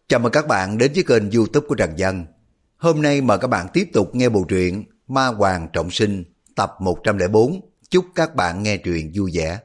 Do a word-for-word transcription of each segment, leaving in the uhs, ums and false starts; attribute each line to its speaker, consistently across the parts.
Speaker 1: Chào mừng các bạn đến với kênh YouTube của Trần Dân. Hôm nay mời các bạn tiếp tục nghe bộ truyện Ma Hoàng Trọng Sinh tập một trăm lẻ bốn. Chúc các bạn nghe truyện vui vẻ.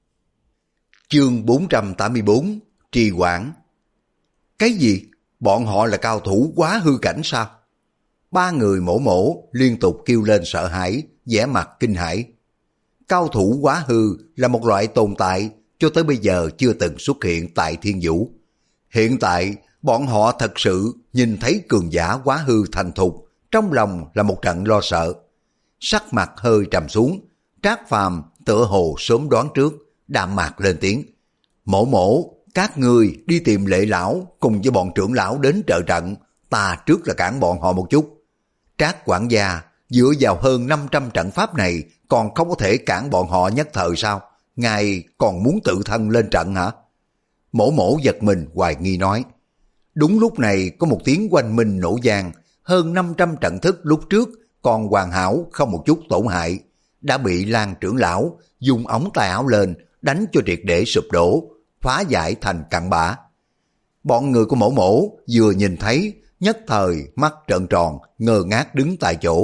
Speaker 1: Chương bốn trăm tám mươi bốn. Trì hoãn. Cái gì? Bọn họ là cao thủ quá hư cảnh sao? Ba người mổ mổ liên tục kêu lên sợ hãi, vẻ mặt kinh hãi. Cao thủ quá hư là một loại tồn tại cho tới bây giờ chưa từng xuất hiện tại Thiên Vũ. Hiện tại bọn họ thật sự nhìn thấy cường giả quá hư thành thục, trong lòng là một trận lo sợ. Sắc mặt hơi trầm xuống, Trác Phàm tựa hồ sớm đoán trước, đạm mạc lên tiếng. Mổ mổ, các người đi tìm Lệ lão cùng với bọn trưởng lão đến trợ trận, ta trước là cản bọn họ một chút. Trác quản gia dựa vào hơn năm trăm trận pháp này còn không có thể cản bọn họ nhất thời sao? Ngài còn muốn tự thân lên trận hả? Mổ mổ giật mình hoài nghi nói. Đúng lúc này có một tiếng oanh minh nổ vang, hơn năm trăm trận thức lúc trước còn hoàn hảo không một chút tổn hại, đã bị Lan trưởng lão dùng ống tay áo lên đánh cho triệt để sụp đổ, phá giải thành cặn bã. Bọn người của mổ mổ vừa nhìn thấy, nhất thời mắt trợn tròn, ngơ ngác đứng tại chỗ.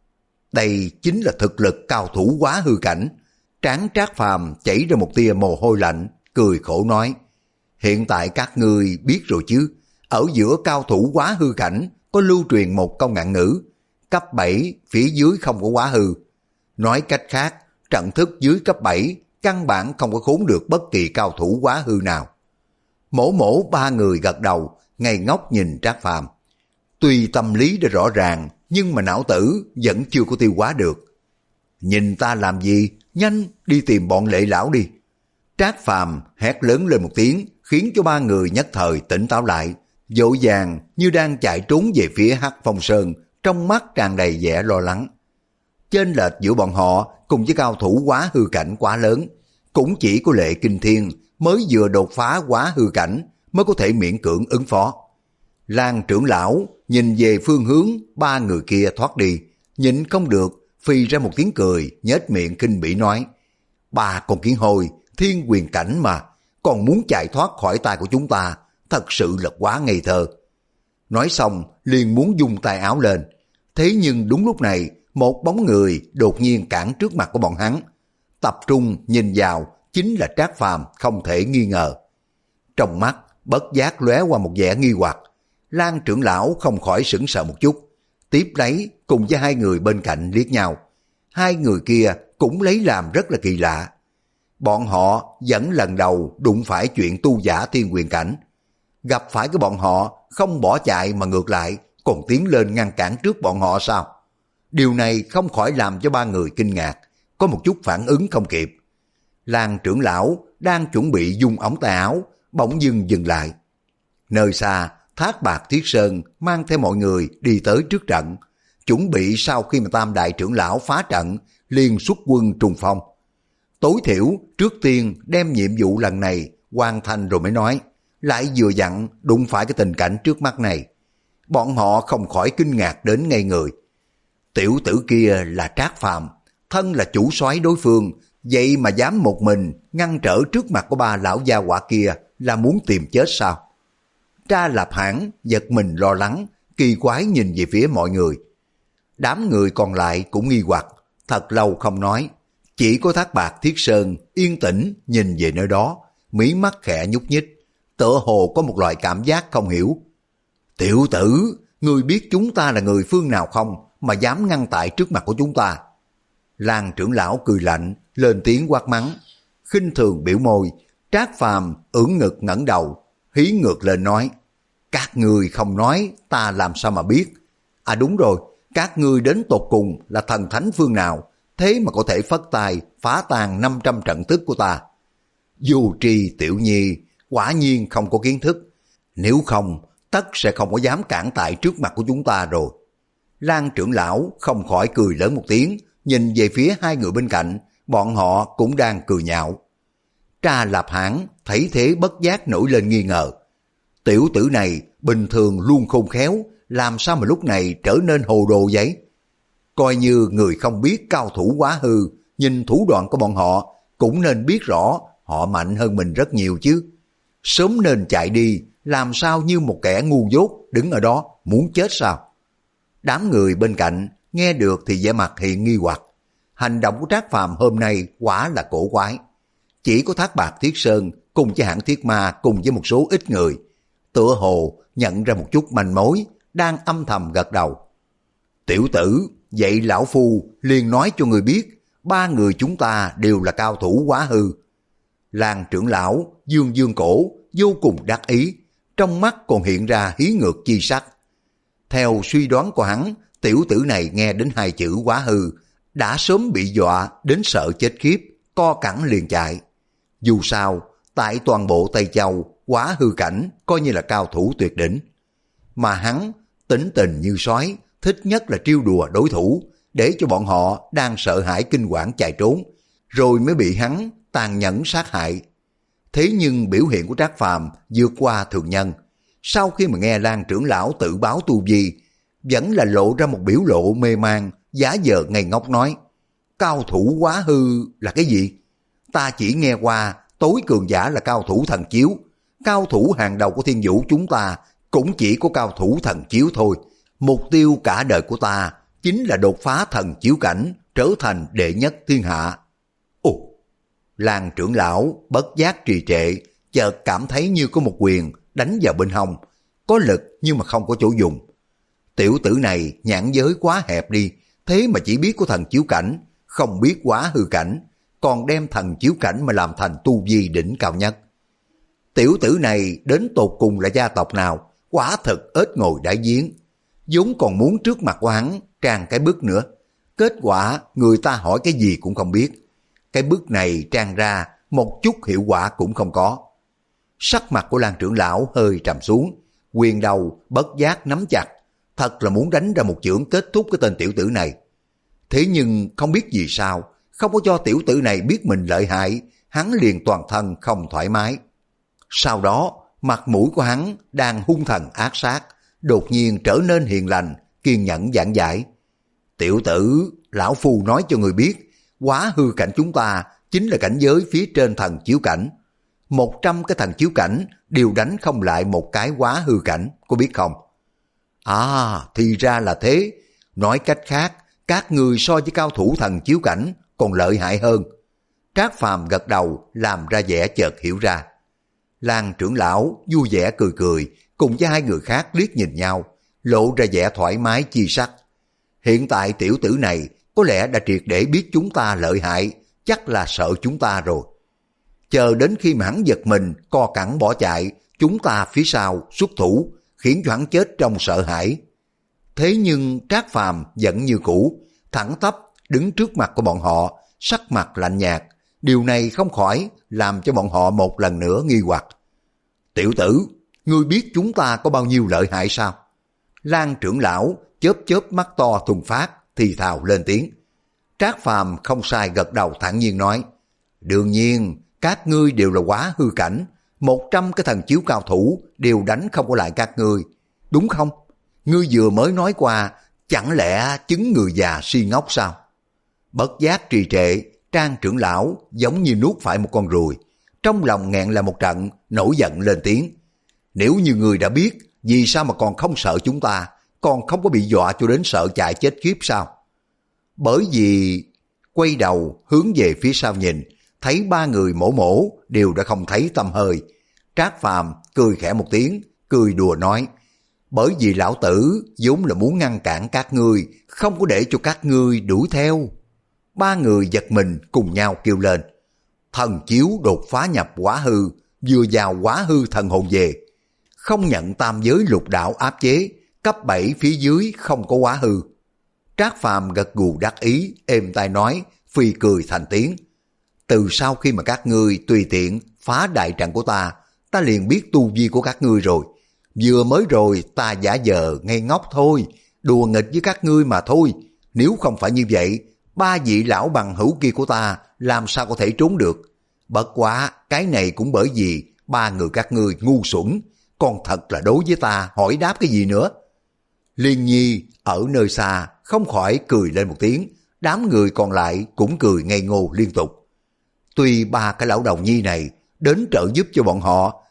Speaker 1: Đây chính là thực lực cao thủ quá hư cảnh. Trán Trác Phàm chảy ra một tia mồ hôi lạnh, cười khổ nói. Hiện tại các ngươi biết rồi chứ, ở giữa cao thủ quá hư cảnh có lưu truyền một câu ngạn ngữ, cấp bảy phía dưới không có quá hư. Nói cách khác, trận thức dưới cấp bảy căn bản không có khốn được bất kỳ cao thủ quá hư nào. Mổ mổ ba người gật đầu, ngây ngốc nhìn Trác Phàm. Tuy tâm lý đã rõ ràng, nhưng mà não tử vẫn chưa có tiêu hóa được. Nhìn ta làm gì, nhanh đi tìm bọn Lệ lão đi. Trác Phàm hét lớn lên một tiếng, khiến cho ba người nhất thời tỉnh táo lại, vội vàng như đang chạy trốn về phía Hắc Phong Sơn, trong mắt tràn đầy vẻ lo lắng. Chênh lệch giữa bọn họ cùng với cao thủ quá hư cảnh quá lớn, cũng chỉ có Lệ Kinh Thiên mới vừa đột phá quá hư cảnh mới có thể miễn cưỡng ứng phó. Lan trưởng lão nhìn về phương hướng ba người kia thoát đi, nhịn không được phi ra một tiếng cười, nhếch miệng khinh bỉ nói: ba con kiến hôi thiên quyền cảnh mà còn muốn chạy thoát khỏi tay của chúng ta, thật sự là quá ngây thơ. Nói xong liền muốn dùng tay áo lên, thế nhưng đúng lúc này một bóng người đột nhiên cản trước mặt của bọn hắn, tập trung nhìn vào chính là Trác Phàm không thể nghi ngờ. Trong mắt bất giác lóe qua một vẻ nghi hoặc, Lan trưởng lão không khỏi sững sờ một chút, tiếp lấy cùng với hai người bên cạnh liếc nhau. Hai người kia cũng lấy làm rất là kỳ lạ. Bọn họ vẫn lần đầu đụng phải chuyện tu giả thiên quyền cảnh. Gặp phải cái bọn họ không bỏ chạy mà ngược lại còn tiến lên ngăn cản trước bọn họ sao? Điều này không khỏi làm cho ba người kinh ngạc, có một chút phản ứng không kịp. Lan trưởng lão đang chuẩn bị dung ống tay áo, bỗng dưng dừng lại. Nơi xa, Thác Bạc Thiết Sơn mang theo mọi người đi tới trước trận, chuẩn bị sau khi mà Tam đại trưởng lão phá trận, liền xuất quân trùng phong. Tối thiểu trước tiên đem nhiệm vụ lần này hoàn thành rồi mới nói, lại vừa dặn đụng phải cái tình cảnh trước mắt này. Bọn họ không khỏi kinh ngạc đến ngây người. Tiểu tử kia là Trác Phàm, thân là chủ soái đối phương, vậy mà dám một mình ngăn trở trước mặt của ba lão gia hỏa kia, là muốn tìm chết sao? Tra Lạp Hãn giật mình lo lắng, kỳ quái nhìn về phía mọi người. Đám người còn lại cũng nghi hoặc, thật lâu không nói. Chỉ có Thác Bạc Thiết Sơn yên tĩnh nhìn về nơi đó, mí mắt khẽ nhúc nhích, tựa hồ có một loại cảm giác không hiểu. Tiểu tử, ngươi biết chúng ta là người phương nào không mà dám ngăn tại trước mặt của chúng ta? Lan trưởng lão cười lạnh, lên tiếng quát mắng. Khinh thường biểu môi, Trác Phàm ưỡn ngực ngẩng đầu, hí ngược lên nói. Các ngươi không nói, ta làm sao mà biết? À đúng rồi, các ngươi đến tột cùng là thần thánh phương nào, thế mà có thể phất tay phá tan năm trăm trận thức của ta? Dù Tri tiểu nhi quả nhiên không có kiến thức, nếu không tất sẽ không có dám cản tại trước mặt của chúng ta rồi. Lan trưởng lão không khỏi cười lớn một tiếng, nhìn về phía hai người bên cạnh, bọn họ cũng đang cười nhạo. Tra Lạp Hãn thấy thế bất giác nổi lên nghi ngờ. Tiểu tử này bình thường luôn khôn khéo, làm sao mà lúc này trở nên hồ đồ vậy? Coi như người không biết cao thủ quá hư, nhìn thủ đoạn của bọn họ cũng nên biết rõ họ mạnh hơn mình rất nhiều chứ. Sớm nên chạy đi, làm sao như một kẻ ngu dốt đứng ở đó muốn chết sao? Đám người bên cạnh nghe được thì vẻ mặt hiện nghi hoặc. Hành động của Trác Phàm hôm nay quả là cổ quái. Chỉ có Thác Bạt Thiết Sơn cùng với hãng Thiết Ma cùng với một số ít người, tựa hồ nhận ra một chút manh mối, đang âm thầm gật đầu. Tiểu tử, vậy lão phu liền nói cho người biết, ba người chúng ta đều là cao thủ Quá Hư. Làng trưởng lão dương dương cổ vô cùng đắc ý, trong mắt còn hiện ra hí ngược chi sắc. Theo suy đoán của hắn, tiểu tử này nghe đến hai chữ Quá Hư đã sớm bị dọa đến sợ chết khiếp, co cẳng liền chạy. Dù sao, tại toàn bộ Tây Châu, Quá Hư cảnh coi như là cao thủ tuyệt đỉnh. Mà hắn tính tình như sói, thích nhất là trêu đùa đối thủ, để cho bọn họ đang sợ hãi kinh quản chạy trốn, rồi mới bị hắn tàn nhẫn sát hại. Thế nhưng biểu hiện của Trác Phàm vượt qua thường nhân. Sau khi mà nghe Lan trưởng lão tự báo tu vi, vẫn là lộ ra một biểu lộ mê man, giả vờ ngây ngốc nói, cao thủ Quá Hư là cái gì? Ta chỉ nghe qua tối cường giả là cao thủ thần chiếu, cao thủ hàng đầu của thiên vũ chúng ta cũng chỉ có cao thủ thần chiếu thôi. Mục tiêu cả đời của ta chính là đột phá thần chiếu cảnh, trở thành đệ nhất thiên hạ. Ồ! Lan trưởng lão bất giác trì trệ, chợt cảm thấy như có một quyền đánh vào bên hông, có lực nhưng mà không có chỗ dùng. Tiểu tử này nhãn giới quá hẹp đi, thế mà chỉ biết có thần chiếu cảnh, không biết Quá Hư cảnh, còn đem thần chiếu cảnh mà làm thành tu vi đỉnh cao nhất. Tiểu tử này đến tột cùng là gia tộc nào, quả thật ếch ngồi đáy giếng, vốn còn muốn trước mặt của hắn trang cái bức nữa. Kết quả người ta hỏi cái gì cũng không biết. Cái bức này trang ra một chút hiệu quả cũng không có. Sắc mặt của Lan trưởng lão hơi trầm xuống, quyền đầu bất giác nắm chặt, thật là muốn đánh ra một chưởng kết thúc cái tên tiểu tử này. Thế nhưng không biết vì sao, không có cho tiểu tử này biết mình lợi hại, hắn liền toàn thân không thoải mái. Sau đó, mặt mũi của hắn đang hung thần ác sát, đột nhiên trở nên hiền lành, kiên nhẫn giảng giải. Tiểu tử, lão phu nói cho người biết, Quá Hư cảnh chúng ta chính là cảnh giới phía trên thần chiếu cảnh. Một trăm cái thần chiếu cảnh đều đánh không lại một cái Quá Hư cảnh, có biết không? À, thì ra là thế. Nói cách khác, các người so với cao thủ thần chiếu cảnh còn lợi hại hơn. Trác Phàm gật đầu làm ra vẻ chợt hiểu ra. Lan trưởng lão vui vẻ cười cười, cùng với hai người khác liếc nhìn nhau, lộ ra vẻ thoải mái chi sắc. Hiện tại tiểu tử này có lẽ đã triệt để biết chúng ta lợi hại, chắc là sợ chúng ta rồi. Chờ đến khi mà hắn giật mình, co cẳng bỏ chạy, chúng ta phía sau xuất thủ, khiến cho hắn chết trong sợ hãi. Thế nhưng Trác Phàm vẫn như cũ, thẳng tắp đứng trước mặt của bọn họ, sắc mặt lạnh nhạt. Điều này không khỏi làm cho bọn họ một lần nữa nghi hoặc. Tiểu tử, ngươi biết chúng ta có bao nhiêu lợi hại sao? Lan trưởng lão chớp chớp mắt to thuần phát, thì thào lên tiếng. Trác Phàm không sai gật đầu thản nhiên nói, đương nhiên các ngươi đều là Quá Hư cảnh, một trăm cái thần chiếu cao thủ đều đánh không có lại các ngươi, đúng không? Ngươi vừa mới nói qua, chẳng lẽ chứng người già si ngốc sao? Bất giác trì trệ, Trang trưởng lão giống như nuốt phải một con ruồi, trong lòng nghẹn là một trận, nổi giận lên tiếng. Nếu như người đã biết, vì sao mà còn không sợ chúng ta, còn không có bị dọa cho đến sợ chạy chết khiếp sao? Bởi vì quay đầu hướng về phía sau nhìn, thấy ba người mổ mổ đều đã không thấy tăm hơi. Trác Phàm cười khẽ một tiếng, cười đùa nói, bởi vì lão tử vốn là muốn ngăn cản các ngươi, không có để cho các ngươi đuổi theo. Ba người giật mình cùng nhau kêu lên, thần chiếu đột phá nhập Quá Hư, vừa vào Quá Hư thần hồn về, không nhận tam giới lục đạo áp chế, cấp bảy phía dưới không có Quá Hư. Trác Phàm gật gù đắc ý, êm tai nói, phi cười thành tiếng. Từ sau khi mà các ngươi tùy tiện phá đại trận của ta, ta liền biết tu vi của các ngươi rồi. Vừa mới rồi ta giả vờ ngây ngốc thôi, đùa nghịch với các ngươi mà thôi. Nếu không phải như vậy, ba vị lão bằng hữu kia của ta làm sao có thể trốn được. Bất quá cái này cũng bởi vì ba người các ngươi ngu xuẩn, còn thật là đối với ta hỏi đáp cái gì nữa. Liên Nhi ở nơi xa không khỏi cười lên một tiếng, đám người còn lại cũng cười ngây ngô liên tục. Tuy ba cái lão đầu nhi này đến trợ giúp cho bọn họ,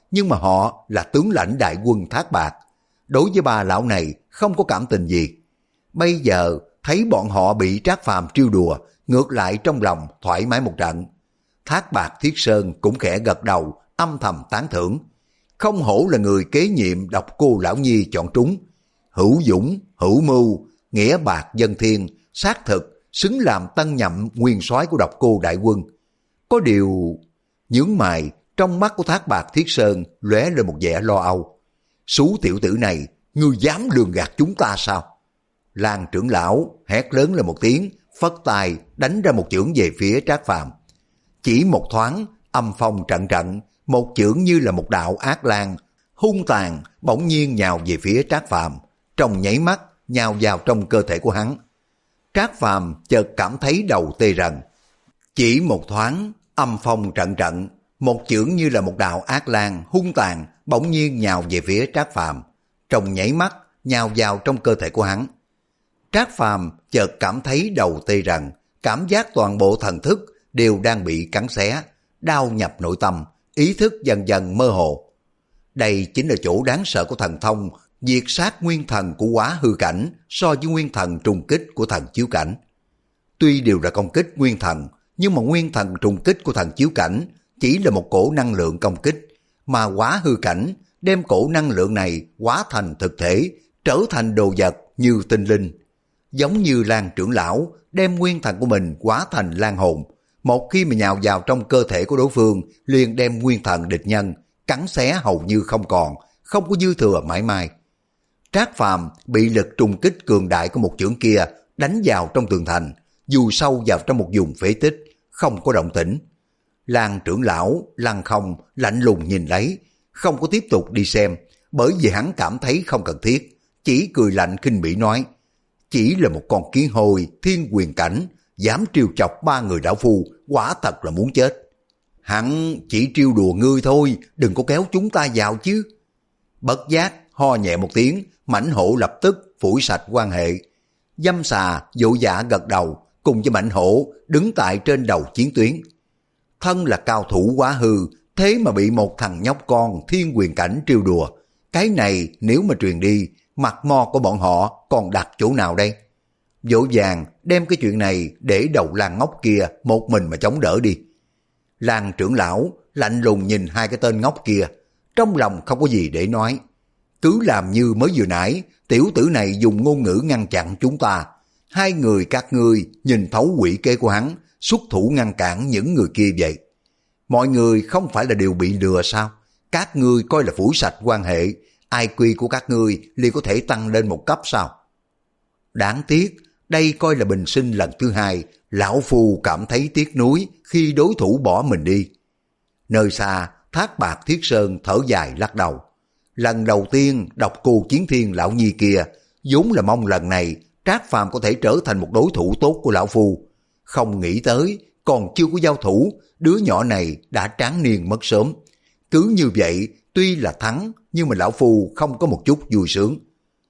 Speaker 1: nhưng mà họ là tướng lãnh đại quân Thác Bạt. Đối với ba lão này không có cảm tình gì. Bây giờ thấy bọn họ bị Trác Phàm trêu đùa, ngược lại trong lòng thoải mái một trận. Thác Bạt Thiết Sơn cũng khẽ gật đầu, âm thầm tán thưởng. Không hổ là người kế nhiệm Độc Cô Lão Nhi chọn trúng. Hữu dũng, hữu mưu, nghĩa bạc dân thiên, xác thực, xứng làm tân nhậm nguyên soái của Độc Cô đại quân. Có điều... Nhướng mày, trong mắt của Thác Bạt Thiết Sơn lóe lên một vẻ lo âu. Sú tiểu tử này, ngươi dám lường gạt chúng ta sao? Lan trưởng lão hét lớn lên một tiếng, phất tay đánh ra một chưởng về phía Trác Phàm. Chỉ một thoáng, âm phong trận trận, một chưởng như là một đạo ác lan, hung tàn bỗng nhiên nhào về phía Trác Phàm, trong nháy mắt nhào vào trong cơ thể của hắn. Trác Phàm chợt cảm thấy đầu tê rần. Chỉ một thoáng, âm phong trận trận, một chưởng như là một đạo ác lan hung tàn bỗng nhiên nhào về phía Trác Phàm, trong nháy mắt nhào vào trong cơ thể của hắn. Trác Phàm chợt cảm thấy đầu tê rần, cảm giác toàn bộ thần thức đều đang bị cắn xé, đau nhập nội tâm, ý thức dần dần mơ hồ. Đây chính là chỗ đáng sợ của thần thông diệt sát nguyên thần của Quá Hư cảnh so với nguyên thần trùng kích của thần chiếu cảnh. Tuy đều là công kích nguyên thần, nhưng mà nguyên thần trùng kích của thần chiếu cảnh chỉ là một cổ năng lượng công kích, mà Quá Hư cảnh đem cổ năng lượng này hóa thành thực thể, trở thành đồ vật như tinh linh. Giống như Lan trưởng lão đem nguyên thần của mình hóa thành lan hồn, một khi mà nhào vào trong cơ thể của đối phương liền đem nguyên thần địch nhân cắn xé hầu như không còn, không có dư thừa mãi mai. Trác Phàm bị lực trùng kích cường đại của một chưởng kia đánh vào trong tường thành, dù sâu vào trong một vùng phế tích, không có động tĩnh. Lan trưởng lão lăng không lạnh lùng nhìn lấy, không có tiếp tục đi xem, bởi vì hắn cảm thấy không cần thiết, chỉ cười lạnh khinh bỉ nói: chỉ là một con kiến hôi thiên quyền cảnh, dám trêu chọc ba người đạo phu, quả thật là muốn chết. Hắn chỉ trêu đùa ngươi thôi, đừng có kéo chúng ta vào chứ. Bất giác ho nhẹ một tiếng, Mãnh Hổ lập tức phủi sạch quan hệ. Dâm Xà vội vã gật đầu, cùng với Mãnh Hổ đứng tại trên đầu chiến tuyến. Thân là cao thủ Quá Hư, thế mà bị một thằng nhóc con thiên quyền cảnh trêu đùa. Cái này nếu mà truyền đi, mặt mo của bọn họ còn đặt chỗ nào đây? Vội vàng đem cái chuyện này để đầu Lan ngốc kia một mình mà chống đỡ đi. Lan trưởng lão lạnh lùng nhìn hai cái tên ngốc kia, trong lòng không có gì để nói. Cứ làm như mới vừa nãy, tiểu tử này dùng ngôn ngữ ngăn chặn chúng ta. Hai người các ngươi nhìn thấu quỷ kế của hắn, xuất thủ ngăn cản những người kia vậy. Mọi người không phải là đều bị lừa sao? Các ngươi coi là phủi sạch quan hệ, i kiu của các ngươi liền có thể tăng lên một cấp sao? Đáng tiếc, đây coi là bình sinh lần thứ hai, lão phu cảm thấy tiếc nuối khi đối thủ bỏ mình đi. Nơi xa, Thác Bạt Thiết Sơn thở dài lắc đầu. Lần đầu tiên Độc Cô Chiến Thiên lão nhi kia, vốn là mong lần này Trác Phàm có thể trở thành một đối thủ tốt của lão phu. Không nghĩ tới, còn chưa có giao thủ, đứa nhỏ này đã tráng niên mất sớm. Cứ như vậy, tuy là thắng, nhưng mà lão phu không có một chút vui sướng.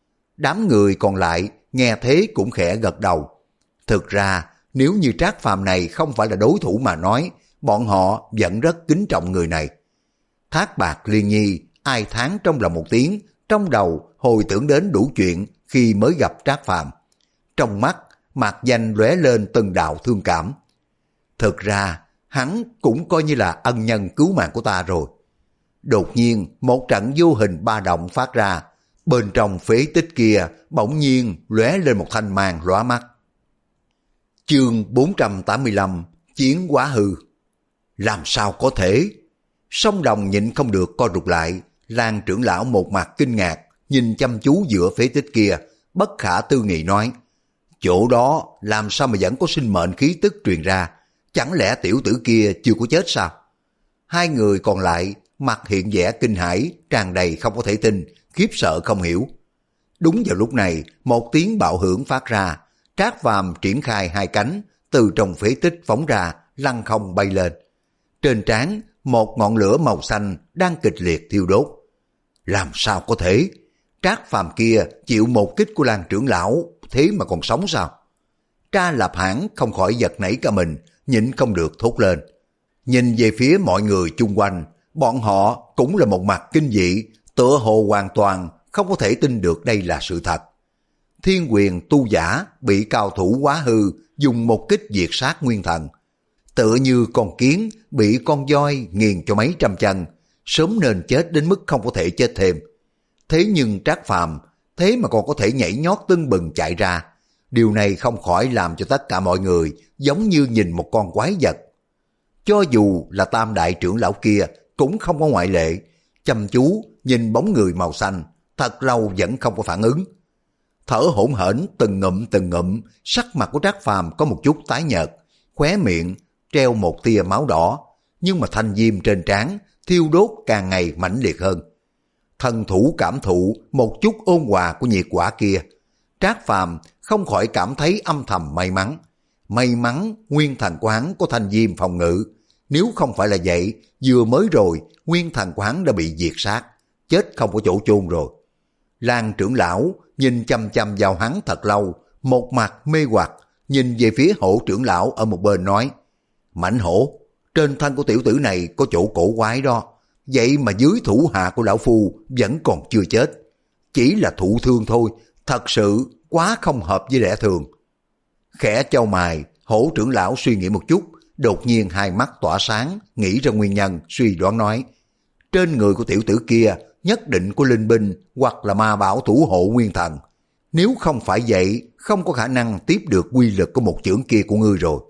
Speaker 1: Đám người còn lại nghe thế cũng khẽ gật đầu. Thực ra, nếu như Trác Phàm này không phải là đối thủ mà nói, bọn họ vẫn rất kính trọng người này. Thác Bạt Liên Nhi ai thán trong lòng một tiếng, trong đầu hồi tưởng đến đủ chuyện khi mới gặp Trác Phàm. Trong mắt, mạc danh lóe lên từng đạo thương cảm. Thực ra, hắn cũng coi như là ân nhân cứu mạng của ta rồi. Đột nhiên, một trận vô hình ba động phát ra. Bên trong phế tích kia, bỗng nhiên lóe lên một thanh mang lóa mắt. Chương bốn trăm tám mươi lăm, Chiến Quá Hư. Làm sao có thể? Song Đồng nhịn không được co rụt lại. Lan trưởng lão một mặt kinh ngạc, nhìn chăm chú giữa phế tích kia, bất khả tư nghị nói: chỗ đó làm sao mà vẫn có sinh mệnh khí tức truyền ra? Chẳng lẽ tiểu tử kia chưa có chết sao? Hai người còn lại mặt hiện vẻ kinh hãi, tràn đầy không có thể tin, khiếp sợ không hiểu. Đúng vào lúc này, một tiếng bạo hưởng phát ra, Trác Phàm triển khai hai cánh, từ trong phế tích phóng ra, lăng không bay lên. Trên trán, một ngọn lửa màu xanh đang kịch liệt thiêu đốt. Làm sao có thể? Trác Phàm kia chịu một kích của Lan trưởng lão, thế mà còn sống sao? Tra Lạp Hãn không khỏi giật nảy cả mình, nhịn không được thốt lên. Nhìn về phía mọi người chung quanh, bọn họ cũng là một mặt kinh dị, tựa hồ hoàn toàn không có thể tin được đây là sự thật. Thiên quyền tu giả bị cao thủ quá hư dùng một kích diệt sát nguyên thần, tựa như con kiến bị con voi nghiền cho mấy trăm chân, sớm nên chết đến mức không có thể chết thêm. Thế nhưng Trác Phàm thế mà còn có thể nhảy nhót tưng bừng chạy ra, điều này không khỏi làm cho tất cả mọi người giống như nhìn một con quái vật. Cho dù là tam đại trưởng lão kia cũng không có ngoại lệ, chăm chú nhìn bóng người màu xanh, thật lâu vẫn không có phản ứng. Thở hổn hển từng ngụm từng ngụm, sắc mặt của Trác Phàm có một chút tái nhợt, khóe miệng treo một tia máu đỏ, nhưng mà thanh diêm trên trán thiêu đốt càng ngày mãnh liệt hơn. Thần thủ cảm thụ một chút ôn hòa của nhiệt quả kia, Trác Phàm không khỏi cảm thấy âm thầm may mắn. May mắn nguyên thần của hắn có thanh diêm phòng ngự, nếu không phải là vậy, vừa mới rồi nguyên thần của hắn đã bị diệt sát, chết không có chỗ chôn rồi. Lan trưởng lão nhìn chăm chăm vào hắn thật lâu, một mặt mê hoặc, nhìn về phía Hổ trưởng lão ở một bên nói: Mãnh hổ, trên thân của tiểu tử này có chỗ cổ quái đó, vậy mà dưới thủ hạ của lão phu vẫn còn chưa chết, chỉ là thụ thương thôi, thật sự quá không hợp với lẽ thường. Khẽ chau mày, Hổ trưởng lão suy nghĩ một chút, đột nhiên hai mắt tỏa sáng, nghĩ ra nguyên nhân, suy đoán nói: trên người của tiểu tử kia nhất định có linh binh hoặc là ma bảo thủ hộ nguyên thần, nếu không phải vậy không có khả năng tiếp được quy lực của một chưởng kia của ngươi rồi.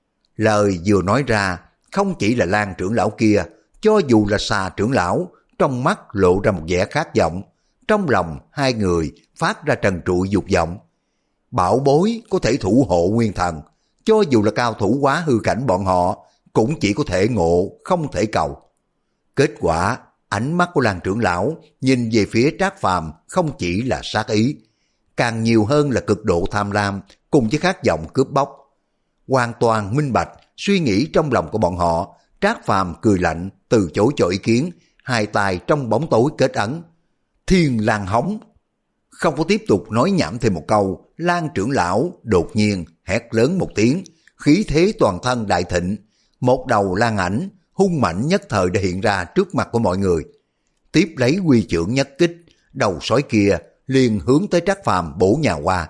Speaker 1: Lời vừa nói ra, không chỉ là Lan trưởng lão kia, cho dù là Xà trưởng lão, trong mắt lộ ra một vẻ khát vọng, trong lòng hai người phát ra trần trụi dục vọng. Bảo bối có thể thủ hộ nguyên thần, cho dù là cao thủ quá hư cảnh bọn họ, cũng chỉ có thể ngộ, không thể cầu. Kết quả, ánh mắt của Lan trưởng lão nhìn về phía Trác Phàm không chỉ là sát ý, càng nhiều hơn là cực độ tham lam cùng với khát vọng cướp bóc. Hoàn toàn minh bạch suy nghĩ trong lòng của bọn họ, Trác Phàm cười lạnh từ chối cho ý kiến, hai tay trong bóng tối kết ấn. Thiên Lang hống. Không có tiếp tục nói nhảm thêm một câu, Lan trưởng lão đột nhiên hét lớn một tiếng, khí thế toàn thân đại thịnh, một đầu lang ảnh hung mạnh nhất thời đã hiện ra trước mặt của mọi người. Tiếp lấy quy chưởng nhất kích, đầu sói kia liền hướng tới Trác Phàm bổ nhào qua.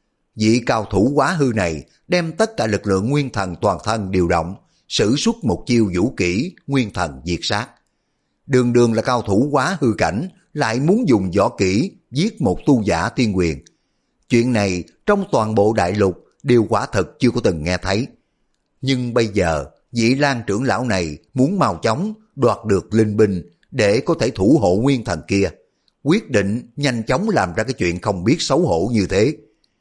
Speaker 1: Vị cao thủ quá hư này đem tất cả lực lượng nguyên thần toàn thân điều động, sử xuất một chiêu vũ kỹ nguyên thần diệt sát. Đường đường là cao thủ quá hư cảnh, lại muốn dùng võ kỹ giết một tu giả tiên quyền. Chuyện này trong toàn bộ đại lục đều quả thật chưa có từng nghe thấy. Nhưng bây giờ vị Lan trưởng lão này muốn mau chóng đoạt được linh binh để có thể thủ hộ nguyên thần kia, quyết định nhanh chóng làm ra cái chuyện không biết xấu hổ như thế.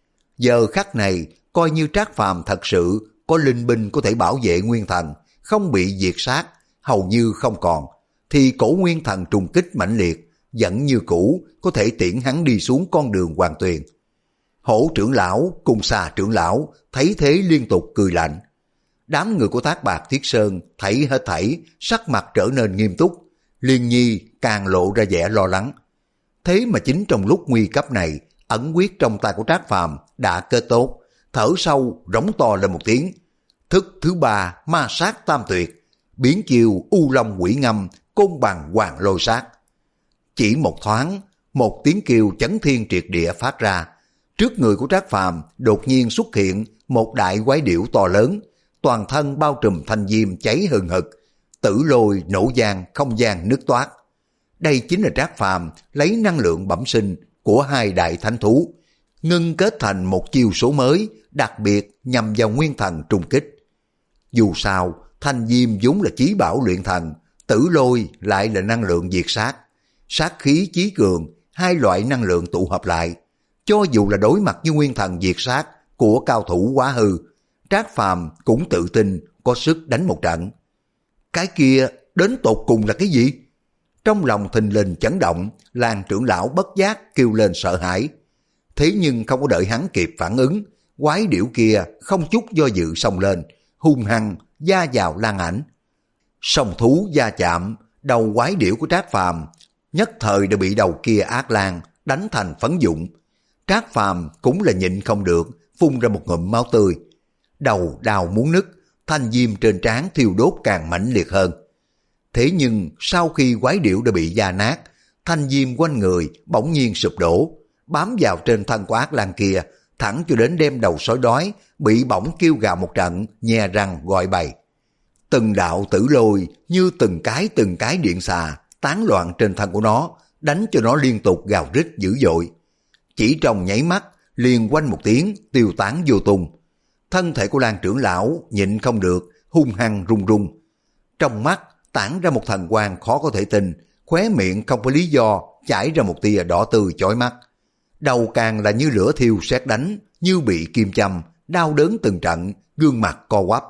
Speaker 1: Giờ khắc này coi như Trác Phàm thật sự có linh binh có thể bảo vệ nguyên thần không bị diệt sát hầu như không còn, thì cổ nguyên thần trùng kích mãnh liệt vẫn như cũ có thể tiễn hắn đi xuống con đường hoàn tuyền. Hổ trưởng lão cùng Xà trưởng lão thấy thế liên tục cười lạnh. Đám người của Thác Bạt Thiết Sơn thấy hết thảy, sắc mặt trở nên nghiêm túc, Liên Nhi càng lộ ra vẻ lo lắng. Thế mà chính trong lúc nguy cấp này, ẩn quyết trong tay của Trác Phàm đã kết tốt, thở sâu rống to lên một tiếng. Thức thứ ba ma sát tam tuyệt, biến chiêu u long quỷ ngâm, côn bằng hoàng lôi sát. Chỉ một thoáng, một tiếng kêu chấn thiên triệt địa phát ra. Trước người của Trác Phàm đột nhiên xuất hiện một đại quái điểu to lớn, toàn thân bao trùm thanh diêm cháy hừng hực, tử lôi nổ vang, không gian nứt toát. Đây chính là Trác Phàm lấy năng lượng bẩm sinh của hai đại thánh thú, ngưng kết thành một chiêu số mới, đặc biệt nhằm vào nguyên thần trùng kích. Dù sao, thanh diêm vốn là chí bảo luyện thần, tử lôi lại là năng lượng diệt sát, sát khí chí cường, hai loại năng lượng tụ hợp lại, cho dù là đối mặt với nguyên thần diệt sát của cao thủ quá hư, Trác Phàm cũng tự tin có sức đánh một trận. Cái kia đến tột cùng là cái gì? Trong lòng thình lình chấn động, Lan trưởng lão bất giác kêu lên sợ hãi. Thế nhưng không có đợi hắn kịp phản ứng, quái điểu kia không chút do dự xông lên, hung hăng gia vào Lan ảnh. Song thú gia chạm, đầu quái điểu của Trác Phàm nhất thời đã bị đầu kia ác lan đánh thành phấn dụng. Trác Phàm cũng là nhịn không được, phun ra một ngụm máu tươi. Đầu đau muốn nứt, thanh diêm trên trán thiêu đốt càng mãnh liệt hơn. Thế nhưng sau khi quái điểu đã bị gia nát, thanh diêm quanh người bỗng nhiên sụp đổ, bám vào trên thân của ác lang kia, thẳng cho đến đem đầu sói đói bị bỏng kêu gào một trận, nhe răng gọi bầy. Từng đạo tử lôi như từng cái từng cái điện xà tán loạn trên thân của nó, đánh cho nó liên tục gào rít dữ dội. Chỉ trong nháy mắt, liền quanh một tiếng tiêu tán vô tung. Thân thể của Lan trưởng lão nhịn không được, hung hăng run run. Trong mắt tản ra một thần quang khó có thể tin, khóe miệng không có lý do chảy ra một tia đỏ tươi chói mắt. Đầu càng là như lửa thiêu sét đánh, như bị kim châm, đau đớn từng trận, gương mặt co quắp.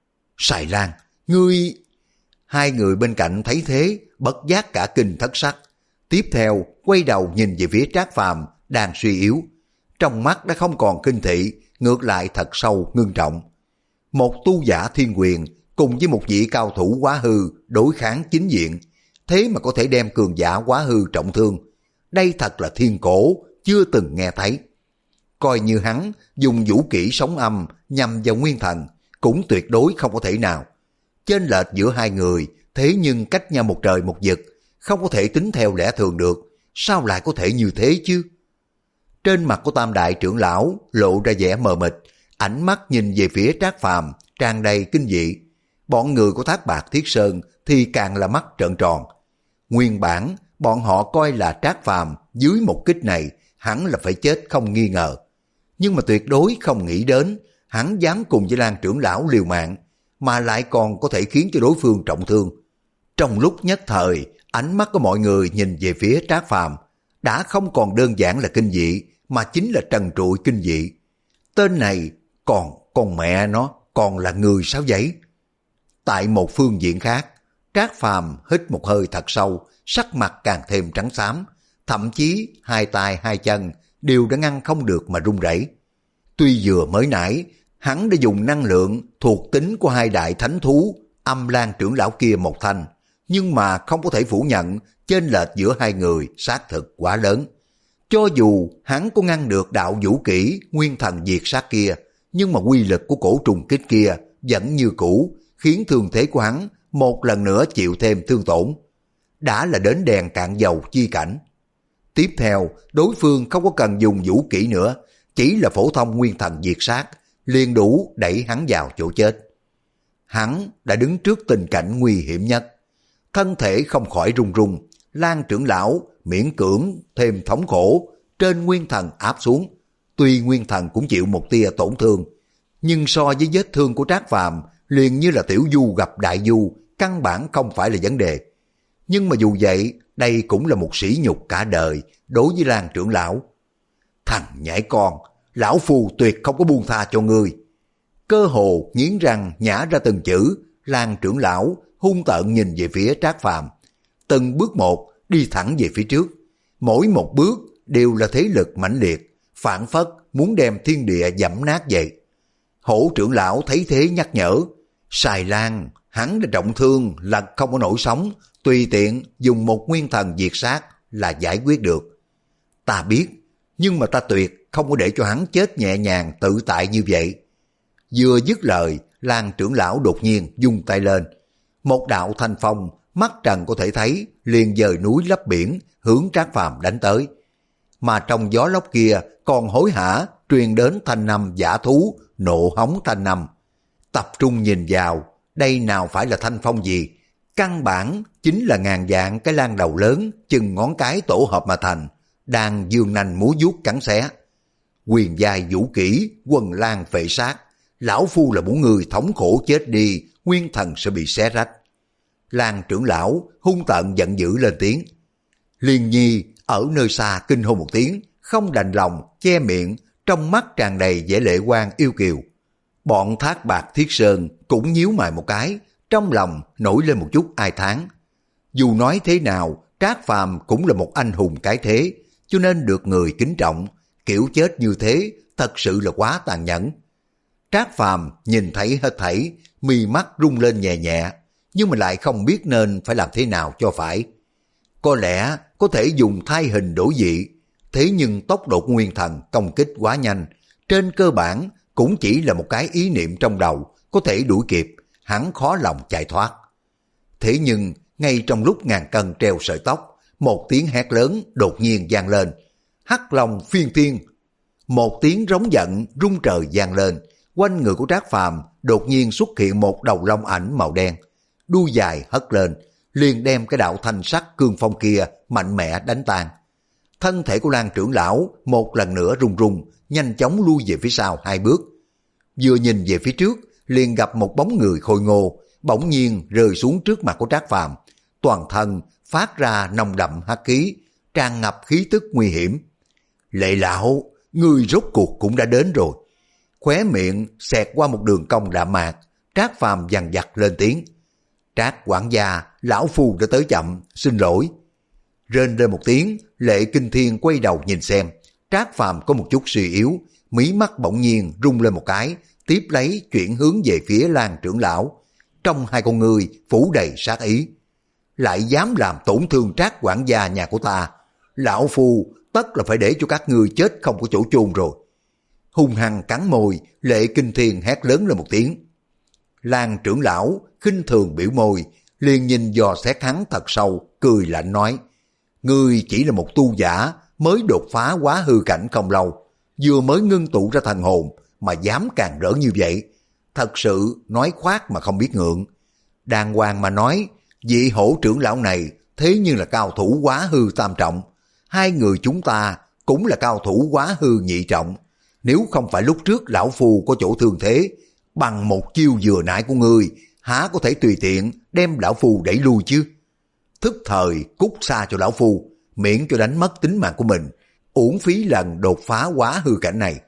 Speaker 1: Sài Lan, ngươi... Hai người bên cạnh thấy thế, bất giác cả kinh thất sắc. Tiếp theo, quay đầu nhìn về phía Trác Phàm đang suy yếu. Trong mắt đã không còn kinh thị, ngược lại thật sâu ngưng trọng. Một tu giả thiên quyền cùng với một vị cao thủ quá hư đối kháng chính diện, thế mà có thể đem cường giả quá hư trọng thương. Đây thật là thiên cổ, chưa từng nghe thấy. Coi như hắn dùng vũ kỹ sóng âm nhằm vào nguyên thần, cũng tuyệt đối không có thể nào. Chênh lệch giữa hai người, thế nhưng cách nhau một trời một vực, không có thể tính theo lẽ thường được, sao lại có thể như thế chứ? Trên mặt của Tam Đại trưởng lão lộ ra vẻ mờ mịt, ánh mắt nhìn về phía Trác Phàm tràn đầy kinh dị. Bọn người của Thác Bạt Thiết Sơn thì càng là mắt trợn tròn. Nguyên bản, bọn họ coi là Trác Phàm dưới một kích này hắn là phải chết không nghi ngờ. Nhưng mà tuyệt đối không nghĩ đến hắn dám cùng với Lan trưởng lão liều mạng, mà lại còn có thể khiến cho đối phương trọng thương. Trong lúc nhất thời, ánh mắt của mọi người nhìn về phía Trác Phàm đã không còn đơn giản là kinh dị, mà chính là trần trụi kinh dị. Tên này còn, con mẹ nó, còn là người sao vậy? Tại một phương diện khác, Trác Phàm hít một hơi thật sâu, sắc mặt càng thêm trắng xám, thậm chí hai tay hai chân đều đã ngăn không được mà run rẩy. Tuy vừa mới nãy, hắn đã dùng năng lượng thuộc tính của hai đại thánh thú Âm Lan trưởng lão kia một thanh, nhưng mà không có thể phủ nhận chênh lệch giữa hai người xác thực quá lớn. Cho dù hắn có ngăn được đạo vũ kỹ nguyên thần diệt sát kia, nhưng mà quy lực của cổ trùng kích kia vẫn như cũ, khiến thương thế của hắn một lần nữa chịu thêm thương tổn. Đã là đến đèn cạn dầu chi cảnh. Tiếp theo, đối phương không có cần dùng vũ kỹ nữa, chỉ là phổ thông nguyên thần diệt sát, liền đủ đẩy hắn vào chỗ chết. Hắn đã đứng trước tình cảnh nguy hiểm nhất. Thân thể không khỏi run run, Lan trưởng lão miễn cưỡng thêm thống khổ, trên nguyên thần áp xuống. Tuy nguyên thần cũng chịu một tia tổn thương, nhưng so với vết thương của Trác Phàm liền như là tiểu du gặp đại du, căn bản không phải là vấn đề. Nhưng mà dù vậy, đây cũng là một sỉ nhục cả đời đối với Lan trưởng lão. Thằng nhãi con, lão phù tuyệt không có buông tha cho ngươi. Cơ hồ nghiến răng nhả ra từng chữ, Lan trưởng lão hung tợn nhìn về phía Trác Phàm, từng bước một đi thẳng về phía trước. Mỗi một bước đều là thế lực mãnh liệt, phản phất muốn đem thiên địa dẫm nát vậy. Hổ trưởng lão thấy thế nhắc nhở, Sài Lan, hắn đã trọng thương là không có nổi sống, tùy tiện dùng một nguyên thần diệt sát là giải quyết được. Ta biết, nhưng mà ta tuyệt không có để cho hắn chết nhẹ nhàng tự tại như vậy. Vừa dứt lời, Lan trưởng lão đột nhiên vung tay lên. Một đạo thanh phong, mắt trần có thể thấy, liền dời núi lấp biển, hướng Trác Phàm đánh tới. Mà trong gió lốc kia còn hối hả truyền đến thanh âm giả thú, nộ hống thanh âm. Tập trung nhìn vào, đây nào phải là thanh phong gì, căn bản chính là ngàn vạn cái lan đầu lớn chừng ngón cái tổ hợp mà thành, đang dương nanh múa vuốt cắn xé. Quyền giai vũ kỹ, quần lan phệ sát, lão phu là muốn người thống khổ chết đi, nguyên thần sẽ bị xé rách. Lan trưởng lão hung tợn giận dữ lên tiếng. Liên Nhi ở nơi xa kinh hô một tiếng, không đành lòng, che miệng, trong mắt tràn đầy vẻ lệ quan yêu kiều. Bọn Thác Bạt Thiết Sơn cũng nhíu mày một cái, trong lòng nổi lên một chút ai thán. Dù nói thế nào, Trác Phàm cũng là một anh hùng cái thế, cho nên được người kính trọng, kiểu chết như thế thật sự là quá tàn nhẫn. Trác Phàm nhìn thấy hết thảy, mi mắt rung lên nhẹ nhẹ, nhưng mà lại không biết nên phải làm thế nào cho phải. Có lẽ có thể dùng thai hình đổi dị, thế nhưng tốc độ nguyên thần công kích quá nhanh, trên cơ bản cũng chỉ là một cái ý niệm trong đầu có thể đuổi kịp, hắn khó lòng chạy thoát. Thế nhưng ngay trong lúc ngàn cân treo sợi tóc, một tiếng hét lớn đột nhiên vang lên. Hắc Long phiên thiên. Một tiếng rống giận rung trời vang lên, quanh người của Trác Phàm đột nhiên xuất hiện một đầu long ảnh màu đen, đuôi dài hất lên, liền đem cái đạo thanh sắc cương phong kia mạnh mẽ đánh tan. Thân thể của Lan trưởng lão một lần nữa rung rung, nhanh chóng lui về phía sau hai bước. Vừa nhìn về phía trước, liền gặp một bóng người khôi ngô, bỗng nhiên rơi xuống trước mặt của Trác Phàm, toàn thân phát ra nồng đậm hắc khí, tràn ngập khí tức nguy hiểm. Lệ lão, người rốt cuộc cũng đã đến rồi. Khóe miệng xẹt qua một đường cong đạm mạc, Trác Phàm dằn vặt lên tiếng. Trác quản gia, lão phu đã tới chậm, xin lỗi. Rên lên một tiếng, Lệ Kinh Thiên quay đầu nhìn xem, Trác Phàm có một chút suy yếu, mí mắt bỗng nhiên rung lên một cái, tiếp lấy chuyển hướng về phía Lan trưởng lão. Trong hai con người phủ đầy sát ý. Lại dám làm tổn thương Trác quản gia nhà của ta, lão phu tất là phải để cho các ngươi chết không có chỗ chôn rồi. Hung hăng cắn môi, Lệ Kinh Thiên hét lớn lên một tiếng. Lan trưởng lão khinh thường biểu môi, liền nhìn dò xét hắn thật sâu, cười lạnh nói: ngươi chỉ là một tu giả mới đột phá quá hư cảnh không lâu, vừa mới ngưng tụ ra thần hồn mà dám càng rỡ như vậy, thật sự nói khoác mà không biết ngượng. Đàng hoàng mà nói, vị hổ trưởng lão này thế nhưng là cao thủ quá hư tam trọng, hai người chúng ta cũng là cao thủ quá hư nhị trọng. Nếu không phải lúc trước lão phu có chỗ thương thế, bằng một chiêu vừa nãy của ngươi, há có thể tùy tiện đem lão phu đẩy lui chứ. Thức thời cút xa cho lão phu, miễn cho đánh mất tính mạng của mình, uổng phí lần đột phá quá hư cảnh này.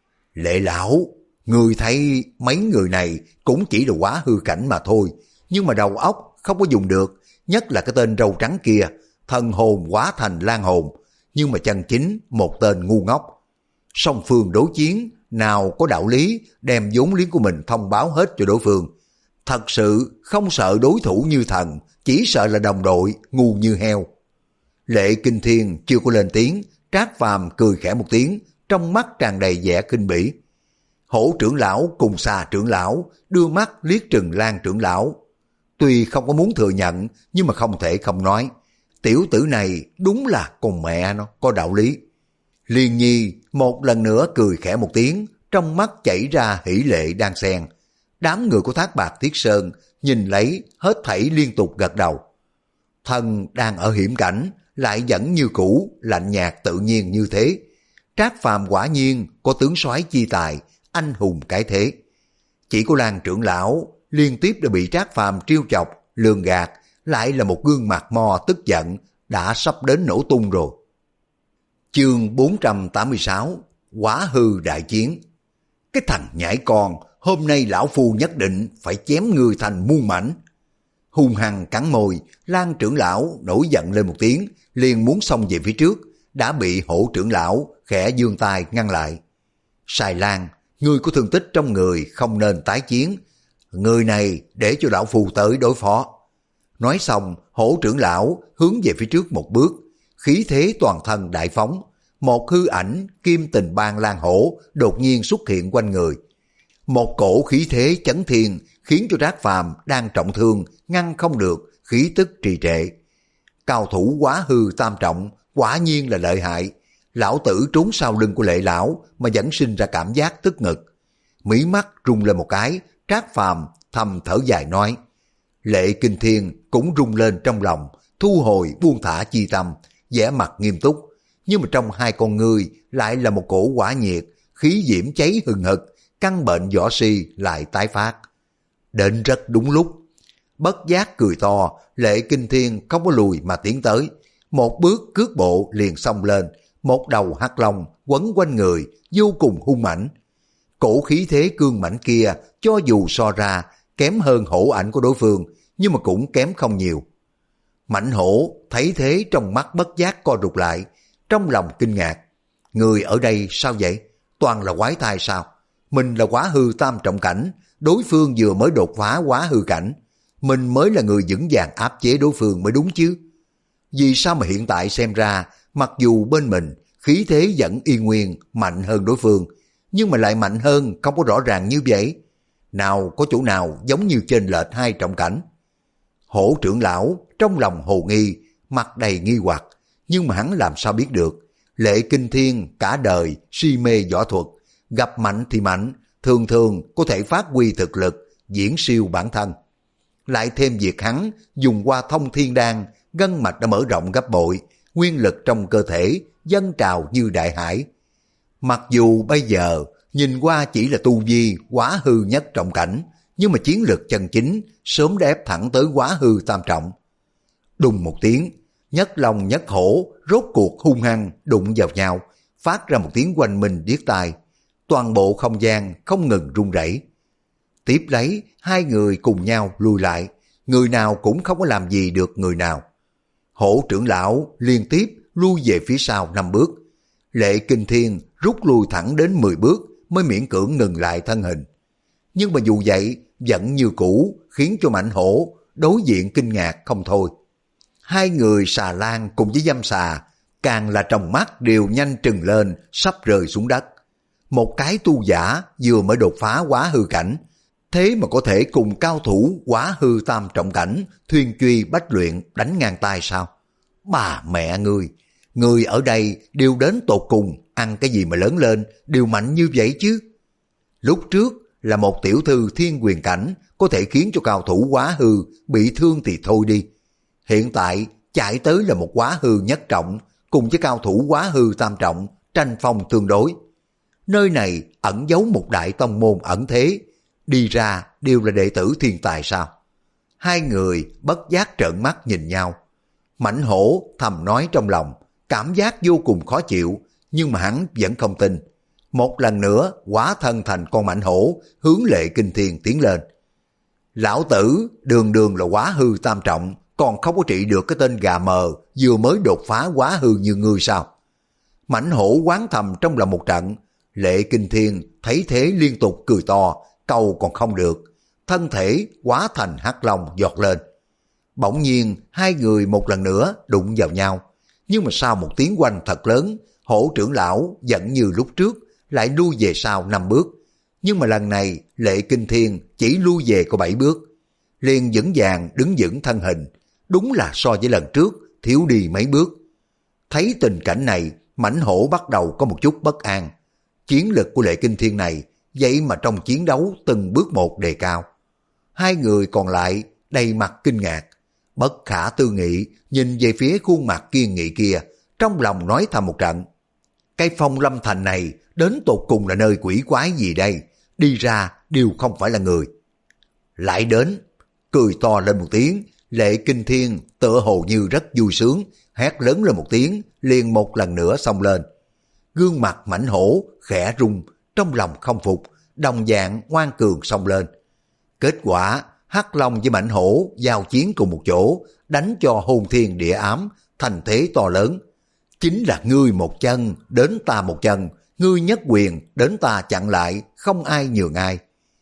Speaker 1: Lệ lão, ngươi thấy mấy người này cũng chỉ là quá hư cảnh mà thôi, nhưng mà đầu óc không có dùng được, nhất là cái tên râu trắng kia, thần hồn hóa thành lan hồn, nhưng mà chân chính một tên ngu ngốc. Song phương đối chiến, nào có đạo lý đem vốn liếng của mình thông báo hết cho đối phương. Thật sự không sợ đối thủ như thần, chỉ sợ là đồng đội ngu như heo. Lệ Kinh Thiên chưa có lên tiếng, Trác Phàm cười khẽ một tiếng, trong mắt tràn đầy vẻ khinh bỉ. Hổ trưởng lão cùng Xà trưởng lão đưa mắt liếc trừng Lan trưởng lão. Tuy không có muốn thừa nhận, nhưng mà không thể không nói, tiểu tử này đúng là con mẹ nó có đạo lý. Liên Nhi một lần nữa cười khẽ một tiếng, trong mắt chảy ra hỉ lệ đan xen. Đám người của Thác Bạt Tiết Sơn nhìn lấy hết thảy liên tục gật đầu. Thần đang ở hiểm cảnh, lại vẫn như cũ, lạnh nhạt tự nhiên như thế. Trác Phàm quả nhiên có tướng soái chi tài, anh hùng cái thế. Chỉ có Lan trưởng lão liên tiếp đã bị Trác Phàm trêu chọc, lường gạt, lại là một gương mặt mo tức giận, đã sắp đến nổ tung rồi. Chương bốn trăm tám mươi sáu, Quá hư đại chiến. Cái thằng nhãi con, hôm nay lão phu nhất định phải chém ngươi thành muôn mảnh. Hung hăng cắn môi, Lan trưởng lão nổi giận lên một tiếng, liền muốn xông về phía trước, đã bị Hổ trưởng lão khẽ giương tay ngăn lại. Sài Lan, ngươi có thương tích trong người, không nên tái chiến. Người này để cho lão phu tới đối phó. Nói xong, Hổ trưởng lão hướng về phía trước một bước, khí thế toàn thân đại phóng. Một hư ảnh kim tình bang lan hổ đột nhiên xuất hiện quanh người. Một cổ khí thế chấn thiên khiến cho Trác Phàm đang trọng thương ngăn không được, khí tức trì trệ. Cao thủ quá hư tam trọng quả nhiên là lợi hại. Lão tử trốn sau lưng của Lệ lão mà vẫn sinh ra cảm giác tức ngực. Mí mắt rung lên một cái, Trác Phàm thầm thở dài nói. Lệ Kinh Thiên cũng rung lên trong lòng, thu hồi buông thả chi tâm, vẻ mặt nghiêm túc. Nhưng mà trong hai con ngươi lại là một cổ hỏa nhiệt, khí diễm cháy hừng hực, căn bệnh võ si lại tái phát. Đến rất đúng lúc. Bất giác cười to, Lệ Kinh Thiên không có lùi mà tiến tới. Một bước cước bộ liền xông lên, một đầu hắc long quấn quanh người, vô cùng hung mãnh. Cổ khí thế cương mãnh kia, cho dù so ra kém hơn hổ ảnh của đối phương, nhưng mà cũng kém không nhiều. Mãnh hổ thấy thế trong mắt bất giác co rụt lại, trong lòng kinh ngạc. Người ở đây sao vậy? Toàn là quái thai sao? Mình là quá hư tam trọng cảnh, đối phương vừa mới đột phá quá hư cảnh. Mình mới là người vững vàng áp chế đối phương mới đúng chứ. Vì sao mà hiện tại xem ra, mặc dù bên mình khí thế vẫn y nguyên mạnh hơn đối phương, nhưng mà lại mạnh hơn không có rõ ràng như vậy. Nào có chỗ nào giống như trên lệch hai trọng cảnh. Hổ trưởng lão trong trong lòng hồ nghi, mặt đầy nghi hoặc, nhưng mà hắn làm sao biết được, Lệ Kinh Thiên cả đời si mê võ thuật, gặp mạnh thì mạnh, thường thường có thể phát huy thực lực, diễn siêu bản thân. Lại thêm việc hắn dùng qua thông thiên đan, gân mạch đã mở rộng gấp bội, nguyên lực trong cơ thể dâng trào như đại hải. Mặc dù bây giờ nhìn qua chỉ là tu vi quá hư nhất trọng cảnh, nhưng mà chiến lực chân chính sớm đã ép thẳng tới quá hư tam trọng. Đùng một tiếng, nhất long nhất hổ rốt cuộc hung hăng đụng vào nhau, phát ra một tiếng oanh minh điếc tai. Toàn bộ không gian không ngừng rung rẩy. Tiếp lấy, hai người cùng nhau lùi lại, người nào cũng không có làm gì được người nào. Hổ trưởng lão liên tiếp lui về phía sau năm bước. Lệ Kinh Thiên rút lui thẳng đến mười bước mới miễn cưỡng ngừng lại thân hình. Nhưng mà dù vậy, vẫn như cũ khiến cho Mãnh Hổ đối diện kinh ngạc không thôi. Hai người xà lan cùng với dâm xà, càng là trong mắt đều nhanh trừng lên, sắp rơi xuống đất. Một cái tu giả vừa mới đột phá quá hư cảnh, thế mà có thể cùng cao thủ quá hư tam trọng cảnh, thuyên truy bách luyện đánh ngang tay sao? Bà mẹ ngươi, người ở đây đều đến tột cùng, ăn cái gì mà lớn lên, đều mạnh như vậy chứ? Lúc trước là một tiểu thư thiên quyền cảnh, có thể khiến cho cao thủ quá hư bị thương thì thôi đi. Hiện tại chạy tới là một quá hư nhất trọng, cùng với cao thủ quá hư tam trọng, tranh phong tương đối. Nơi này ẩn giấu một đại tông môn ẩn thế, đi ra đều là đệ tử thiên tài sao? Hai người bất giác trợn mắt nhìn nhau. Mãnh Hổ thầm nói trong lòng, cảm giác vô cùng khó chịu, nhưng mà hắn vẫn không tin. Một lần nữa hóa thân thành con mãnh hổ, hướng Lệ Kinh Thiên tiến lên. Lão tử đường đường là quá hư tam trọng, còn không có trị được cái tên gà mờ vừa mới đột phá quá hư như ngươi sao? Mãnh Hổ quán thầm trong lòng một trận. Lệ Kinh Thiên thấy thế liên tục cười to, câu còn không được, thân thể hóa thành hắc long giọt lên. Bỗng nhiên hai người một lần nữa đụng vào nhau, nhưng mà sau một tiếng oanh thật lớn, Hổ trưởng lão vẫn như lúc trước lại lui về sau năm bước, nhưng mà lần này Lệ Kinh Thiên chỉ lui về có bảy bước, liền vững vàng đứng vững thân hình, đúng là so với lần trước thiếu đi mấy bước. Thấy tình cảnh này, Mãnh Hổ bắt đầu có một chút bất an. Chiến lực của Lệ Kinh Thiên này, vậy mà trong chiến đấu từng bước một đề cao. Hai người còn lại đầy mặt kinh ngạc, bất khả tư nghị nhìn về phía khuôn mặt kiên nghị kia, trong lòng nói thầm một trận. Cái Phong Lâm Thành này đến tột cùng là nơi quỷ quái gì đây, đi ra đều không phải là người. Lại đến, cười to lên một tiếng, Lệ Kinh Thiên tựa hồ như rất vui sướng, hét lớn lên một tiếng, liền một lần nữa xông lên. Gương mặt Mãnh Hổ khẽ rung, trong lòng không phục, đồng dạng ngoan cường xông lên. Kết quả, Hắc Long với Mãnh Hổ giao chiến cùng một chỗ, đánh cho hồn thiên địa ám, thành thế to lớn. Chính là ngươi một chân, đến ta một chân, ngươi nhất quyền, đến ta chặn lại, không ai nhường ai.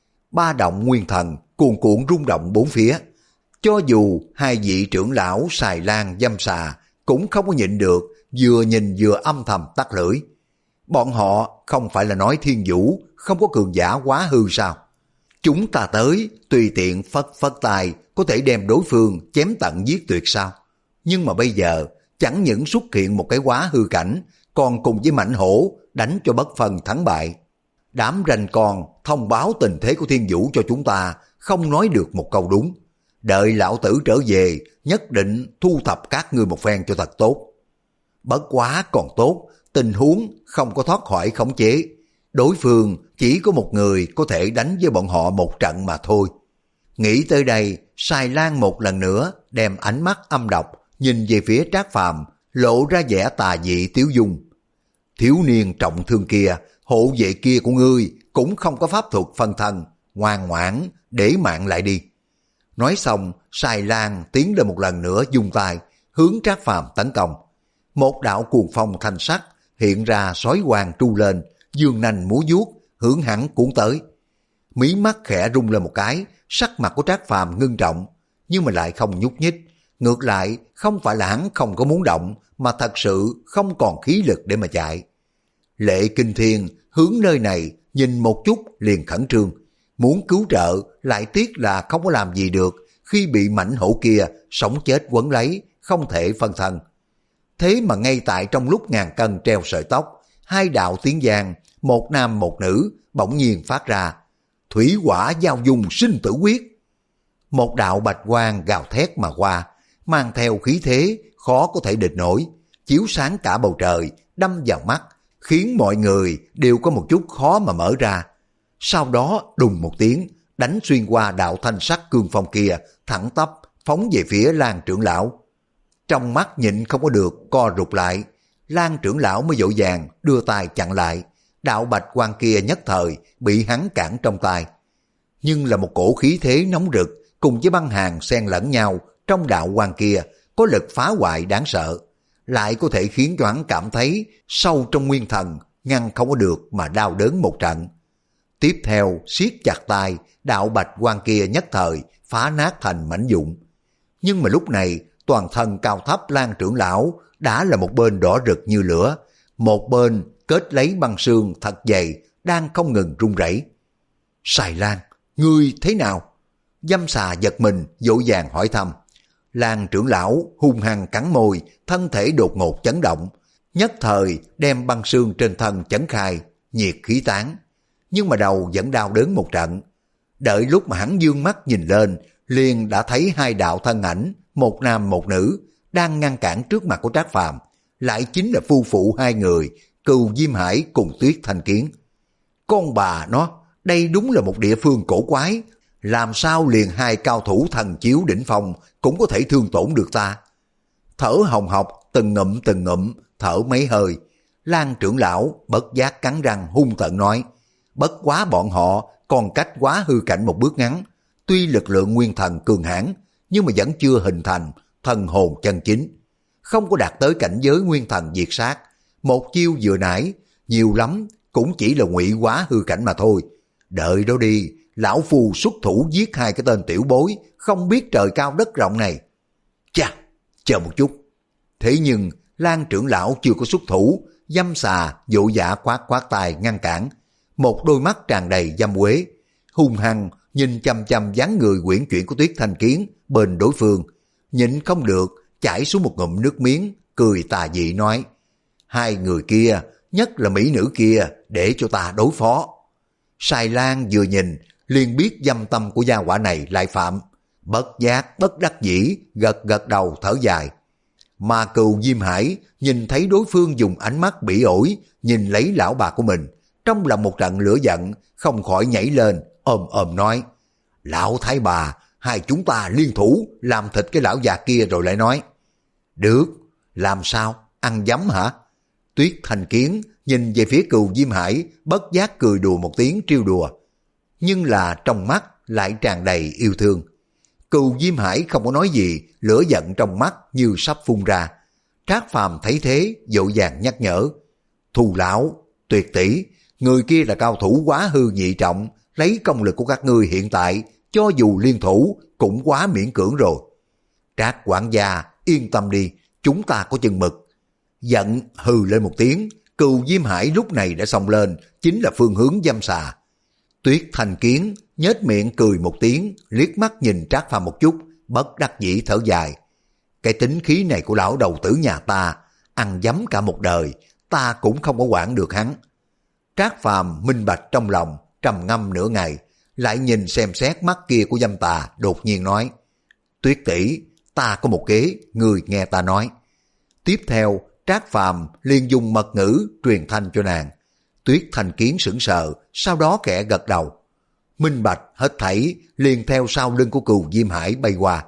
Speaker 1: Ba động nguyên thần, cuồn cuộn rung động bốn phía. Cho dù hai vị trưởng lão xài lan dâm xà, cũng không có nhịn được, vừa nhìn vừa âm thầm tắt lưỡi. Bọn họ không phải là nói Thiên Vũ không có cường giả quá hư sao? Chúng ta tới, tùy tiện phất phất tài, có thể đem đối phương chém tận giết tuyệt sao? Nhưng mà bây giờ, chẳng những xuất hiện một cái quá hư cảnh, còn cùng với Mãnh Hổ đánh cho bất phân thắng bại. Đám ranh con thông báo tình thế của Thiên Vũ cho chúng ta, không nói được một câu đúng. Đợi lão tử trở về, nhất định thu thập các ngươi một phen cho thật tốt. Bất quá còn tốt, tình huống không có thoát khỏi khống chế. Đối phương chỉ có một người có thể đánh với bọn họ một trận mà thôi. Nghĩ tới đây, Xài Lan một lần nữa đem ánh mắt âm độc nhìn về phía Trác Phàm, lộ ra vẻ tà dị tiếu dung. Thiếu niên trọng thương kia, hộ vệ kia của ngươi cũng không có pháp thuật phân thân, ngoan ngoãn để mạng lại đi. Nói xong, Xài Lan tiến lên một lần nữa dung tay, hướng Trác Phàm tấn công. Một đạo cuồng phong thanh sắc hiện ra, sói hoàng tru lên, dương nanh múa vuốt hướng hắn cuốn tới. Mí mắt khẽ rung lên một cái, sắc mặt của Trác Phàm ngưng trọng, nhưng mà lại không nhúc nhích. Ngược lại, không phải là hắn không có muốn động, mà thật sự không còn khí lực để mà chạy. Lệ Kinh Thiên hướng nơi này nhìn một chút liền khẩn trương, muốn cứu trợ, lại tiếc là không có làm gì được, khi bị mãnh hổ kia sống chết quấn lấy, không thể phân thân. Thế mà ngay tại trong lúc ngàn cân treo sợi tóc, hai đạo tiếng giang, một nam một nữ, bỗng nhiên phát ra. Thủy hỏa giao dung sinh tử quyết. Một đạo bạch quang gào thét mà qua, mang theo khí thế khó có thể địch nổi, chiếu sáng cả bầu trời, đâm vào mắt, khiến mọi người đều có một chút khó mà mở ra. Sau đó đùng một tiếng, đánh xuyên qua đạo thanh sắc cương phong kia, thẳng tắp phóng về phía Lan trưởng lão. Trong mắt nhịn không có được, co rụt lại. Lan trưởng lão mới vội vàng đưa tay chặn lại. Đạo bạch quang kia nhất thời bị hắn cản trong tay. Nhưng là một cổ khí thế nóng rực cùng với băng hàng xen lẫn nhau trong đạo quang kia, có lực phá hoại đáng sợ, lại có thể khiến cho hắn cảm thấy sâu trong nguyên thần ngăn không có được mà đau đớn một trận. Tiếp theo siết chặt tay, đạo bạch quang kia nhất thời phá nát thành mảnh vụn. Nhưng mà lúc này toàn thân cao thấp Lan trưởng lão đã là một bên đỏ rực như lửa, một bên kết lấy băng xương thật dày đang không ngừng run rẩy. Sài Lan, ngươi thế nào? Dâm xà giật mình vội vàng hỏi thăm. Lan trưởng lão hung hăng cắn môi, thân thể đột ngột chấn động, nhất thời đem băng xương trên thân chấn khai, nhiệt khí tán. Nhưng mà đầu vẫn đau đớn một trận. Đợi lúc mà hắn dương mắt nhìn lên, liền đã thấy hai đạo thân ảnh, một nam một nữ, đang ngăn cản trước mặt của Trác Phàm, lại chính là phu phụ hai người, Cừu Diêm Hải cùng Tuyết Thanh Kiến. Con bà nó, đây đúng là một địa phương cổ quái, làm sao liền hai cao thủ thần chiếu đỉnh phong cũng có thể thương tổn được ta? Thở hồng hộc, từng ngụm từng ngụm, thở mấy hơi, Lan trưởng lão bất giác cắn răng hung tợn nói, bất quá bọn họ còn cách quá hư cảnh một bước ngắn, tuy lực lượng nguyên thần cường hãn, nhưng mà vẫn chưa hình thành thần hồn chân chính, không có đạt tới cảnh giới nguyên thần diệt sát. Một chiêu vừa nãy, nhiều lắm cũng chỉ là ngụy quá hư cảnh mà thôi. Đợi đó đi, lão phu xuất thủ giết hai cái tên tiểu bối không biết trời cao đất rộng này. Chà, chờ một chút. Thế nhưng Lan trưởng lão chưa có xuất thủ, dâm xà vội vã khoát khoát tay ngăn cản, một đôi mắt tràn đầy dâm quế, hung hăng nhìn chăm chăm dáng người quyển chuyển của Tuyết Thanh Kiến bên đối phương, nhịn không được chảy xuống một ngụm nước miếng, cười tà dị nói, hai người kia, nhất là mỹ nữ kia, để cho ta đối phó. Sài Lan vừa nhìn liền biết dâm tâm của gia hỏa này lại phạm, bất giác bất đắc dĩ gật gật đầu thở dài. Mà Cừu Diêm Hải nhìn thấy đối phương dùng ánh mắt bỉ ổi nhìn lấy lão bà của mình, trong lòng một trận lửa giận không khỏi nhảy lên ồm ồm nói, lão thái bà, hai chúng ta liên thủ làm thịt cái lão già kia rồi lại nói. Được, làm sao, ăn dấm hả? Tuyết Thanh Kiến nhìn về phía Cừu Diêm Hải, bất giác cười đùa một tiếng trêu đùa, nhưng là trong mắt lại tràn đầy yêu thương. Cừu Diêm Hải không có nói gì, lửa giận trong mắt như sắp phun ra. Trác Phàm thấy thế vội vàng nhắc nhở, Thù lão, Tuyệt tỷ, người kia là cao thủ quá hư nhị trọng, lấy công lực của các ngươi hiện tại, cho dù liên thủ cũng quá miễn cưỡng rồi. Trác quản gia, yên tâm đi, chúng ta có chừng mực. Giận hừ lên một tiếng, Cừu Diêm Hải lúc này đã xông lên, chính là phương hướng dâm xà. Tuyết Thanh Kiến nhếch miệng cười một tiếng, liếc mắt nhìn Trác Phàm một chút, bất đắc dĩ thở dài. Cái tính khí này của lão đầu tử nhà ta, ăn dấm cả một đời, ta cũng không có quản được hắn. Trác Phàm minh bạch trong lòng, trầm ngâm nửa ngày, lại nhìn xem xét mắt kia của dâm tà, đột nhiên nói, Tuyết tỷ, ta có một kế, người nghe ta nói. Tiếp theo, Trác Phàm liền dùng mật ngữ truyền thanh cho nàng. Tuyết Thanh Kiến sững sờ, sau đó khẽ gật đầu. Minh bạch hết thảy liền theo sau lưng của Cừu Diêm Hải bay qua.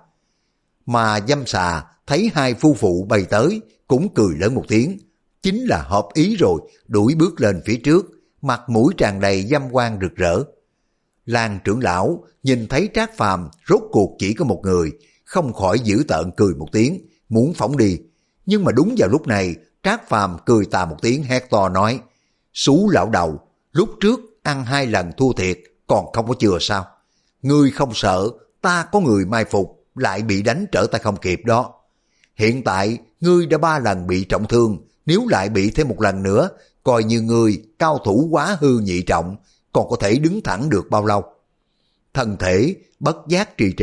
Speaker 1: Mà dâm xà thấy hai phu phụ bay tới, cũng cười lớn một tiếng, chính là hợp ý rồi, đuổi bước lên phía trước, mặt mũi tràn đầy dâm quang rực rỡ. Lan trưởng lão nhìn thấy Trác Phàm rốt cuộc chỉ có một người, không khỏi giễu tợn cười một tiếng, muốn phóng đi. Nhưng mà đúng vào lúc này, Trác Phàm cười tà một tiếng hét to nói, Xú lão đầu, lúc trước ăn hai lần thua thiệt, còn không có chừa sao? Ngươi không sợ ta có người mai phục lại bị đánh trở tay không kịp đó. Hiện tại ngươi đã ba lần bị trọng thương, nếu lại bị thêm một lần nữa, coi như ngươi cao thủ quá hư nhị trọng, còn có thể đứng thẳng được bao lâu? Thân thể bất giác trì trệ,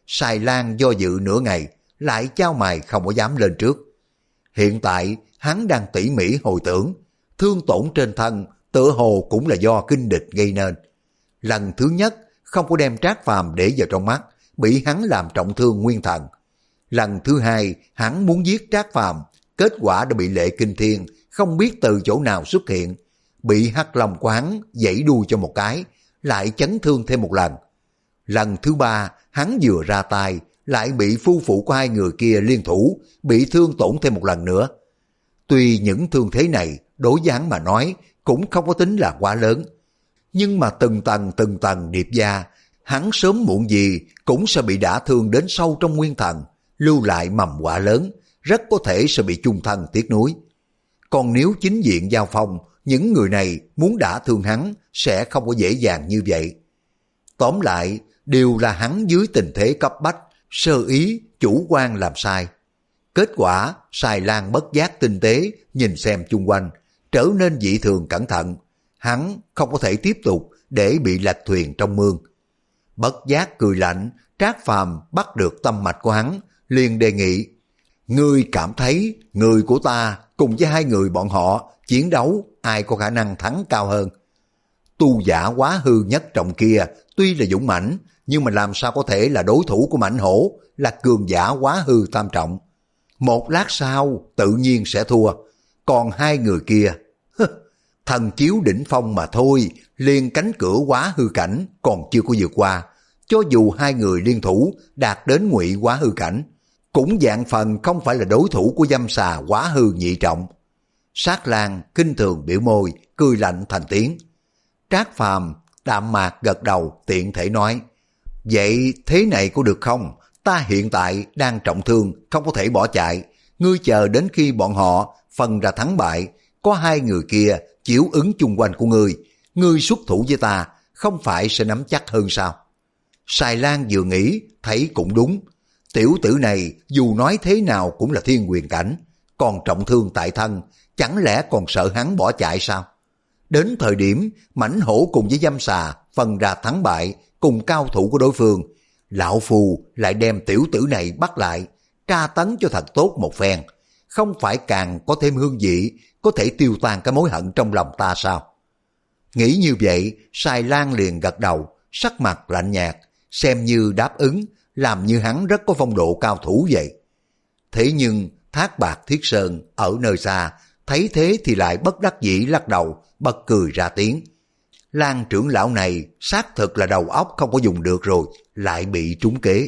Speaker 1: Sài Lan do dự nửa ngày, lại chau mày không có dám lên trước. Hiện tại hắn đang tỉ mỉ hồi tưởng, thương tổn trên thân tựa hồ cũng là do kinh địch gây nên. Lần thứ nhất không có đem Trác Phàm để vào trong mắt, bị hắn làm trọng thương nguyên thần. Lần thứ hai hắn muốn giết Trác Phàm, kết quả đã bị Lệ Kinh Thiên không biết từ chỗ nào xuất hiện, bị Hắc Long của hắn giãy đuôi cho một cái, lại chấn thương thêm một lần. Lần thứ ba hắn vừa ra tay, lại bị phu phụ của hai người kia liên thủ, bị thương tổn thêm một lần nữa. Tuy những thương thế này đối với hắn mà nói cũng không có tính là quá lớn, nhưng mà từng tầng từng tầng điệp ra, hắn sớm muộn gì cũng sẽ bị đả thương đến sâu trong nguyên thần, lưu lại mầm họa lớn, rất có thể sẽ bị chung thân tiếc nuối. Còn nếu chính diện giao phong, những người này muốn đả thương hắn sẽ không có dễ dàng như vậy. Tóm lại, đều là hắn dưới tình thế cấp bách, sơ ý, chủ quan làm sai. Kết quả, Sài Lan bất giác tinh tế, nhìn xem chung quanh, trở nên dị thường cẩn thận. Hắn không có thể tiếp tục để bị lật thuyền trong mương. Bất giác cười lạnh, Trác Phàm bắt được tâm mạch của hắn, liền đề nghị: ngươi cảm thấy người của ta cùng với hai người bọn họ chiến đấu ai có khả năng thắng cao hơn? Tu giả quá hư nhất trọng kia tuy là dũng mãnh, nhưng mà làm sao có thể là đối thủ của mãnh hổ là cường giả quá hư tam trọng. Một lát sau tự nhiên sẽ thua. Còn hai người kia, thần chiếu đỉnh phong mà thôi, liền cánh cửa quá hư cảnh còn chưa có vượt qua. Cho dù hai người liên thủ đạt đến ngụy quá hư cảnh, cũng dạng phần không phải là đối thủ của dâm xà quá hư nhị trọng. Sát Lang kinh thường biểu môi, cười lạnh thành tiếng. Trác Phàm đạm mạc gật đầu, tiện thể nói: vậy thế này có được không? Ta hiện tại đang trọng thương, không có thể bỏ chạy. Ngươi chờ đến khi bọn họ phân ra thắng bại, có hai người kia chiếu ứng chung quanh của ngươi, ngươi xuất thủ với ta, không phải sẽ nắm chắc hơn sao? Sài Lan vừa nghĩ, thấy cũng đúng. Tiểu tử này dù nói thế nào cũng là thiên quyền cảnh, còn trọng thương tại thân, chẳng lẽ còn sợ hắn bỏ chạy sao? Đến thời điểm mãnh hổ cùng với dâm xà phân ra thắng bại cùng cao thủ của đối phương, lão phù lại đem tiểu tử này bắt lại, tra tấn cho thật tốt một phen, không phải càng có thêm hương vị, có thể tiêu tan cái mối hận trong lòng ta sao? Nghĩ như vậy, Sài Lan liền gật đầu, sắc mặt lạnh nhạt, xem như đáp ứng, làm như hắn rất có phong độ cao thủ vậy. Thế nhưng Thác Bạt Thiết Sơn ở nơi xa, thấy thế thì lại bất đắc dĩ lắc đầu, bật cười ra tiếng. Lan trưởng lão này xác thực là đầu óc không có dùng được rồi, lại bị trúng kế.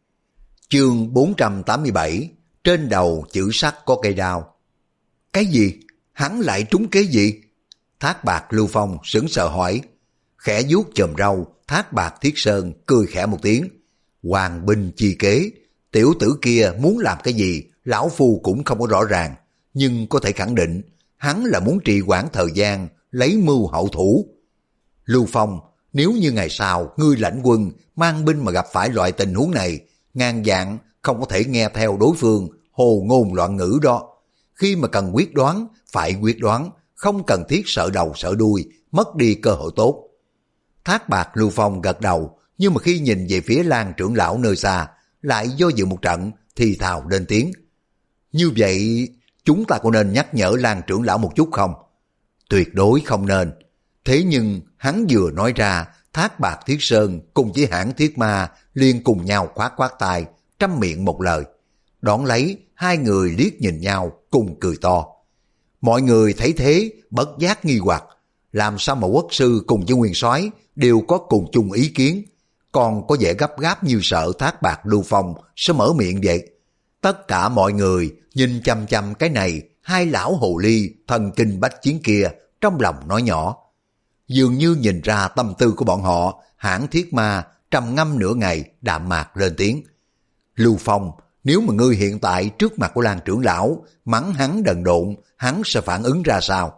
Speaker 1: Chương bốn trăm tám mươi bảy, trên đầu chữ sắt có cây đao. Cái gì? Hắn lại trúng kế gì? Thác Bạt Lưu Phong sững sờ hỏi. Khẽ vuốt chòm râu, Thác Bạt Thiết Sơn cười khẽ một tiếng. Hoàng binh chi kế, tiểu tử kia muốn làm cái gì, lão phu cũng không có rõ ràng, nhưng có thể khẳng định, hắn là muốn trì hoãn thời gian, lấy mưu hậu thủ. Lưu Phong, nếu như ngày sau ngươi lãnh quân mang binh mà gặp phải loại tình huống này, ngàn vạn không có thể nghe theo đối phương hồ ngôn loạn ngữ đó. Khi mà cần quyết đoán, phải quyết đoán, không cần thiết sợ đầu sợ đuôi, mất đi cơ hội tốt. Thác Bạt Lưu Phong gật đầu, nhưng mà khi nhìn về phía Lan trưởng lão nơi xa, lại do dự một trận, thì thào lên tiếng. Như vậy, chúng ta có nên nhắc nhở Lan trưởng lão một chút không? Tuyệt đối không nên. Thế nhưng, hắn vừa nói ra, Thác Bạt Thiết Sơn cùng với hãng Thiết Ma liền cùng nhau khoát khoát tay, trăm miệng một lời. Đón lấy, hai người liếc nhìn nhau, cùng cười to. Mọi người thấy thế, bất giác nghi hoặc, làm sao mà quốc sư cùng với nguyên soái đều có cùng chung ý kiến, còn có vẻ gấp gáp như sợ Thác Bạt Lưu Phong sẽ mở miệng vậy. Tất cả mọi người nhìn chăm chăm cái này, hai lão hồ ly thần kinh bách chiến kia, trong lòng nói nhỏ. Dường như nhìn ra tâm tư của bọn họ, hãng Thiết Ma trầm ngâm nửa ngày, đạm mạc lên tiếng. Lưu Phong, nếu mà ngươi hiện tại trước mặt của Lan trưởng lão, mắng hắn đần độn, hắn sẽ phản ứng ra sao?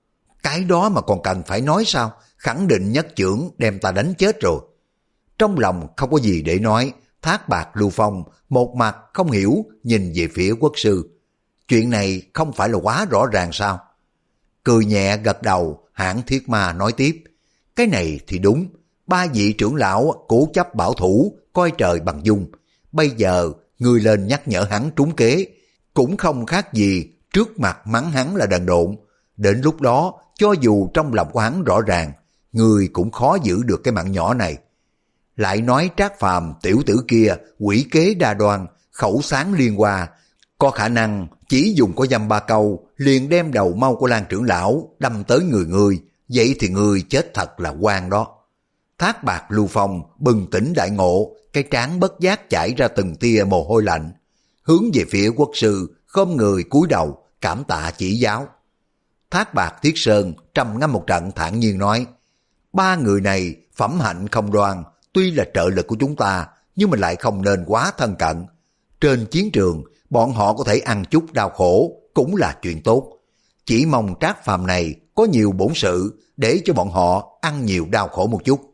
Speaker 1: Cái đó mà còn cần phải nói sao? Khẳng định nhất chưởng đem ta đánh chết rồi. Trong lòng không có gì để nói, Thác Bạt Lưu Phong một mặt không hiểu nhìn về phía quốc sư. Chuyện này không phải là quá rõ ràng sao? Cười nhẹ gật đầu, hãng Thiết Ma nói tiếp. Cái này thì đúng, ba vị trưởng lão cố chấp bảo thủ, coi trời bằng dung. bây giờ ngươi lên nhắc nhở hắn trúng kế, cũng không khác gì trước mặt mắng hắn là đần độn. Đến lúc đó, cho dù trong lòng của hắn rõ ràng, ngươi cũng khó giữ được cái mạng nhỏ này. Lại nói Trác Phàm tiểu tử kia quỷ kế đa đoan, khẩu sáng liên hoa, có khả năng chỉ dùng có dăm ba câu liền đem đầu mau của Lan trưởng lão đâm tới người ngươi, vậy thì ngươi chết thật là oan đó. Thác Bạt Lưu Phong bừng tỉnh đại ngộ, cái trán bất giác chảy ra từng tia mồ hôi lạnh, hướng về phía quốc sư khom người cúi đầu cảm tạ chỉ giáo. Thác Bạt Thiết Sơn trầm ngâm một trận thản nhiên nói, ba người này phẩm hạnh không đoan, tuy là trợ lực của chúng ta nhưng mà lại không nên quá thân cận. Trên chiến trường bọn họ có thể ăn chút đau khổ cũng là chuyện tốt, chỉ mong Trác Phàm này có nhiều bổn sự để cho bọn họ ăn nhiều đau khổ một chút.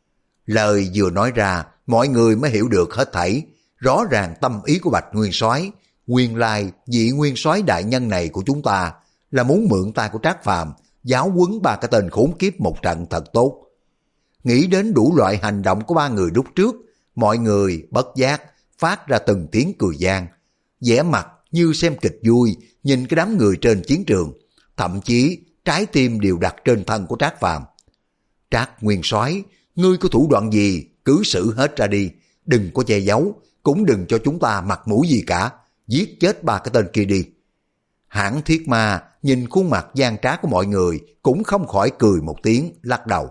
Speaker 1: Lời vừa nói ra, mọi người mới hiểu được hết thảy, rõ ràng tâm ý của Bạch Nguyên Soái. Nguyên lai vị Nguyên Soái đại nhân này của chúng ta là muốn mượn tay của Trác Phàm giáo huấn ba cái tên khốn kiếp một trận thật tốt. Nghĩ đến đủ loại hành động của ba người lúc trước, mọi người bất giác phát ra từng tiếng cười gian, vẻ mặt như xem kịch vui nhìn cái đám người trên chiến trường, thậm chí trái tim đều đặt trên thân của Trác Phàm. Trác Nguyên Soái, ngươi có thủ đoạn gì cứ xử hết ra đi, đừng có che giấu, cũng đừng cho chúng ta mặt mũi gì cả, giết chết ba cái tên kia đi. Hãn Thiết Ma nhìn khuôn mặt gian trá của mọi người cũng không khỏi cười một tiếng, lắc đầu.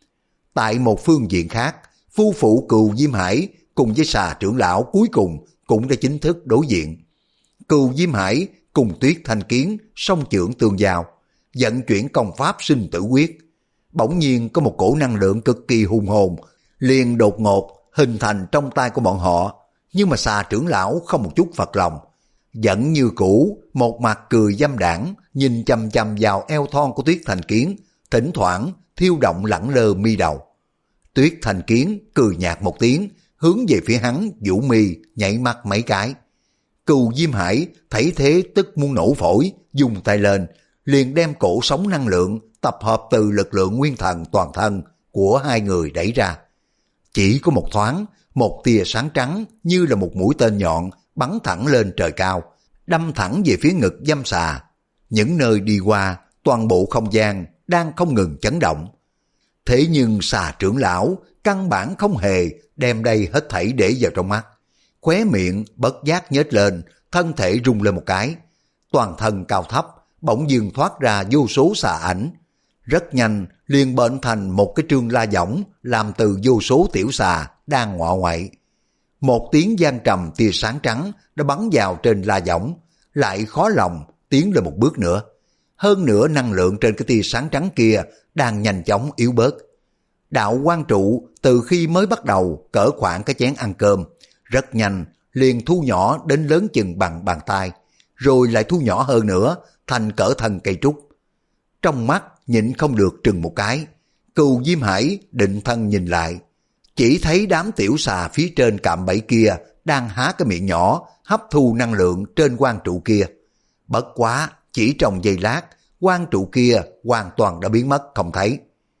Speaker 1: Tại một phương diện khác, phu phụ Cừu Diêm Hải cùng với Xà trưởng lão cuối cùng cũng đã chính thức đối diện. Cừu Diêm Hải cùng Tuyết Thanh Kiến song chưởng tương giao, vận chuyển công pháp sinh tử quyết. Bỗng nhiên có một cổ năng lượng cực kỳ hùng hồn liền đột ngột hình thành trong tay của bọn họ, nhưng mà Xà trưởng lão không một chút phật lòng, vẫn như cũ một mặt cười dâm đảng nhìn chằm chằm vào eo thon của Tuyết Thanh Kiến, thỉnh thoảng thiêu động lẳng lơ mi đầu. Tuyết Thanh Kiến cười nhạt một tiếng, hướng về phía hắn vũ mi nhảy mắt mấy cái. Cừu Diêm Hải thấy thế tức muốn nổ phổi, dùng tay lên liền đem cổ sống năng lượng tập hợp từ lực lượng nguyên thần toàn thân của hai người đẩy ra. Chỉ có một thoáng, một tia sáng trắng như là một mũi tên nhọn bắn thẳng lên trời cao, đâm thẳng về phía ngực Dâm Xà. Những nơi đi qua, toàn bộ không gian đang không ngừng chấn động. Thế nhưng Xà trưởng lão căn bản không hề đem đây hết thảy để vào trong mắt. Khóe miệng bất giác nhếch lên, thân thể rung lên một cái. Toàn thân cao thấp, bỗng dưng thoát ra vô số xà ảnh. Rất nhanh liền bệnh thành một cái trương la võng làm từ vô số tiểu xà đang ngọ ngoại. Một tiếng vang trầm, tia sáng trắng đã bắn vào trên la võng, lại khó lòng tiến lên một bước nữa. Hơn nữa năng lượng trên cái tia sáng trắng kia đang nhanh chóng yếu bớt. Đạo quang trụ từ khi mới bắt đầu cỡ khoảng cái chén ăn cơm, rất nhanh liền thu nhỏ đến lớn chừng bằng bàn tay, rồi lại thu nhỏ hơn nữa thành cỡ thân cây trúc. Trong mắt nhịn không được trừng một cái, Cừu Diêm Hải định thân nhìn lại, chỉ thấy đám tiểu xà phía trên cạm bẫy kia đang há cái miệng nhỏ hấp thu năng lượng trên quang trụ kia. Bất quá chỉ trong giây lát, quang trụ kia hoàn toàn đã biến mất không thấy.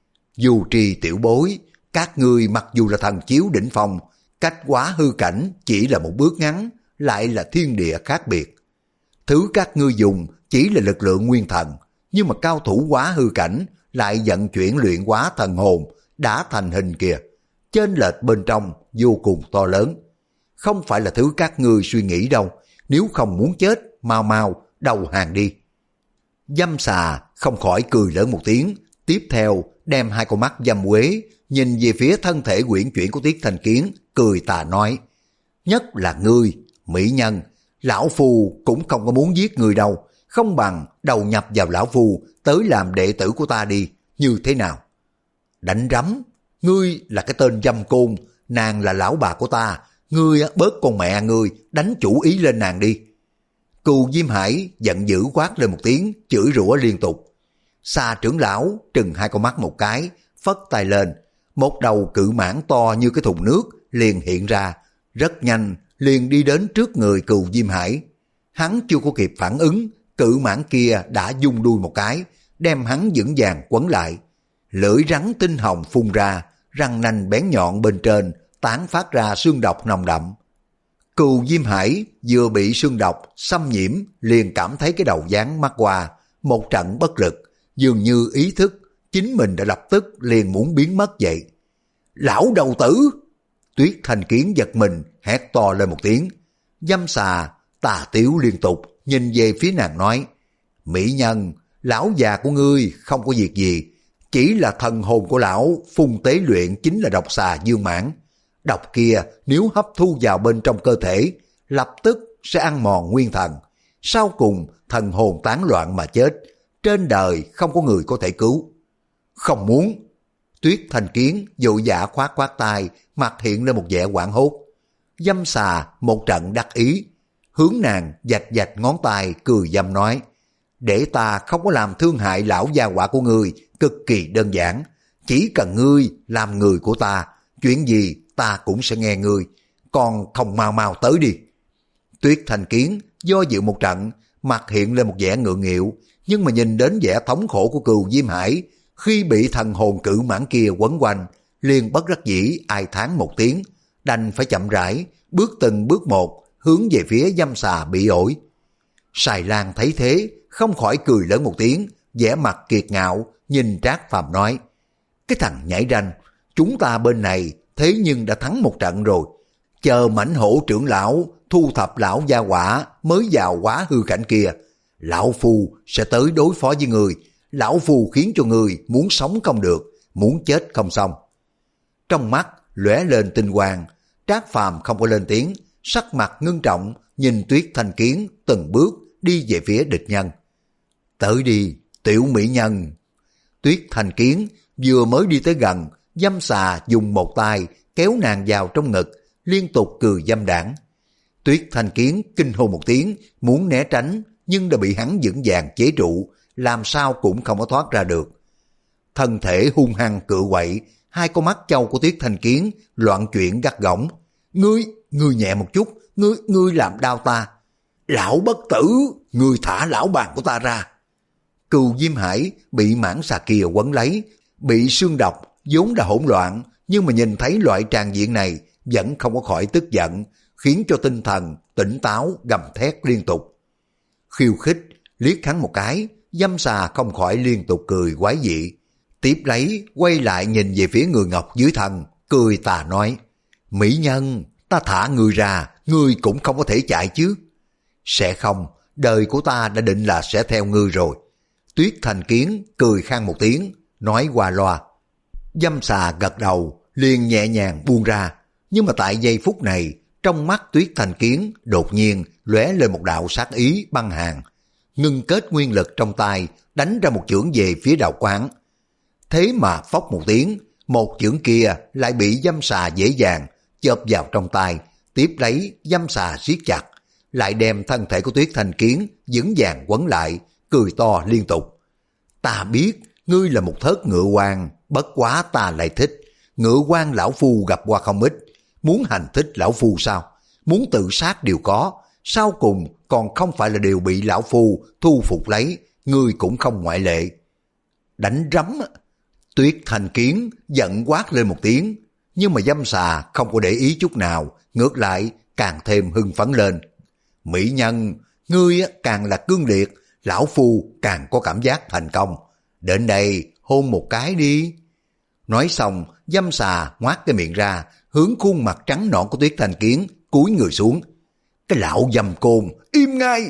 Speaker 1: Dù trì tiểu bối, các ngươi mặc dù là thần chiếu đỉnh phong, cách quá hư cảnh chỉ là một bước ngắn, lại là thiên địa khác biệt. Thứ các ngươi dùng chỉ là lực lượng nguyên thần, nhưng mà cao thủ quá hư cảnh lại vận chuyển luyện hóa thần hồn đã thành hình kìa. Chênh lệch bên trong vô cùng to lớn. Không phải là thứ các ngươi suy nghĩ đâu, nếu không muốn chết, mau mau đầu hàng đi. Dâm Xà không khỏi cười lớn một tiếng, tiếp theo đem hai con mắt dâm quế nhìn về phía thân thể quyển chuyển của Tiết Thanh Kiến, cười tà nói: nhất là ngươi, mỹ nhân, lão phu cũng không có muốn giết ngươi đâu, không bằng đầu nhập vào lão phu tới làm đệ tử của ta đi, như thế nào? Đánh rắm, ngươi là cái tên dâm côn, nàng là lão bà của ta, ngươi bớt con mẹ ngươi, đánh chủ ý lên nàng đi. Cừu Diêm Hải giận dữ quát lên một tiếng, chửi rủa liên tục. Xà trưởng lão trừng hai con mắt một cái, phất tay lên, một đầu cự mãng to như cái thùng nước liền hiện ra, rất nhanh liền đi đến trước người Cừu Diêm Hải. Hắn chưa có kịp phản ứng, cự mãng kia đã dung đuôi một cái, đem hắn vững vàng quấn lại. Lưỡi rắn tinh hồng phun ra, răng nanh bén nhọn bên trên tán phát ra xương độc nồng đậm. Cừu Diêm Hải vừa bị sương độc xâm nhiễm liền cảm thấy cái đầu dán mắt qua, một trận bất lực, dường như ý thức chính mình đã lập tức liền muốn biến mất vậy. Lão đầu tử! Tuyết Thanh Kiến giật mình hét to lên một tiếng. Dâm xà tà tiếu liên tục nhìn về phía nàng nói, mỹ nhân, lão già của ngươi không có việc gì, chỉ là thần hồn của lão phun tế luyện chính là độc xà dương mãn. Độc kia nếu hấp thu vào bên trong cơ thể, lập tức sẽ ăn mòn nguyên thần, sau cùng thần hồn tán loạn mà chết, trên đời không có người có thể cứu. Không muốn. Tuyết Thanh Kiến vội vã khoát khoát tay, mặt hiện lên một vẻ hoảng hốt. Dâm xà một trận đắc ý, hướng nàng vạch vạch ngón tay cười dâm nói, để ta không có làm thương hại lão gia hỏa của ngươi, cực kỳ đơn giản, chỉ cần ngươi làm người của ta, chuyện gì ta cũng sẽ nghe ngươi, còn không mau mau tới đi. Tuyết Thanh Kiến do dự một trận, mặt hiện lên một vẻ ngượng nghịu, nhưng mà nhìn đến vẻ thống khổ của Cừu Diêm Hải khi bị thần hồn cự mãn kia quấn quanh, liền bất đắc dĩ ai thán một tiếng, đành phải chậm rãi bước từng bước một hướng về phía dâm xà bị ổi. Sài Lan thấy thế không khỏi cười lớn một tiếng, vẻ mặt kiệt ngạo nhìn Trác Phàm nói, cái thằng nhảy ranh, chúng ta bên này thế nhưng đã thắng một trận rồi, chờ mãnh hổ trưởng lão thu thập lão gia hỏa mới vào quá hư cảnh kia, lão phu sẽ tới đối phó với người, lão phu khiến cho người muốn sống không được, muốn chết không xong. Trong mắt lóe lên tinh quang, Trác Phàm không có lên tiếng, sắc mặt ngưng trọng nhìn Tuyết Thanh Kiến từng bước đi về phía địch nhân. Tới đi, tiểu mỹ nhân. Tuyết Thanh Kiến vừa mới đi tới gần, dâm xà dùng một tay kéo nàng vào trong ngực, liên tục cười dâm đảng. Tuyết Thanh Kiến kinh hô một tiếng, muốn né tránh, nhưng đã bị hắn vững vàng chế trụ, làm sao cũng không có thoát ra được. Thân thể hung hăng cựa quậy, hai con mắt châu của Tuyết Thanh Kiến loạn chuyển gắt gỏng. Ngươi, ngươi nhẹ một chút, ngươi, ngươi làm đau ta. Lão bất tử, ngươi thả lão bàn của ta ra. Cừu Diêm Hải bị mãng xà kia quấn lấy, bị xương độc, vốn đã hỗn loạn, nhưng mà nhìn thấy loại tràng diện này vẫn không có khỏi tức giận, khiến cho tinh thần tỉnh táo gầm thét liên tục. Khiêu khích liếc hắn một cái, dâm xà không khỏi liên tục cười quái dị, tiếp lấy quay lại nhìn về phía người ngọc dưới thân, cười tà nói, mỹ nhân, ta thả người ra, ngươi cũng không có thể chạy chứ. Sẽ không, đời của ta đã định là sẽ theo ngươi rồi. Tuyết Thanh Kiến cười khang một tiếng, nói qua loa. Dâm xà gật đầu, liền nhẹ nhàng buông ra, nhưng mà tại giây phút này, trong mắt Tuyết Thanh Kiến đột nhiên lóe lên một đạo sát ý băng hàn, ngưng kết nguyên lực trong tay, đánh ra một chưởng về phía đầu quán. Thế mà phốc một tiếng, một chưởng kia lại bị dâm xà dễ dàng chộp vào trong tay, tiếp lấy dâm xà siết chặt, lại đem thân thể của Tuyết Thanh Kiến vững vàng quấn lại, cười to liên tục. Ta biết ngươi là một thớt ngựa quan, bất quá ta lại thích. Ngựa quan lão phu gặp qua không ít, muốn hành thích lão phu sao? Muốn tự sát đều có, sau cùng còn không phải là đều bị lão phu thu phục lấy, ngươi cũng không ngoại lệ. Đánh rắm. Tuyết Thanh Kiến giận quát lên một tiếng, nhưng mà dâm xà không có để ý chút nào, ngược lại càng thêm hưng phấn lên. Mỹ nhân, ngươi càng là cương liệt, lão phu càng có cảm giác thành công. Đến đây hôn một cái đi. Nói xong, dâm xà ngoác cái miệng ra, hướng khuôn mặt trắng nõn của Tuyết Thanh Kiến cúi người xuống. Cái lão dâm côn, im ngay!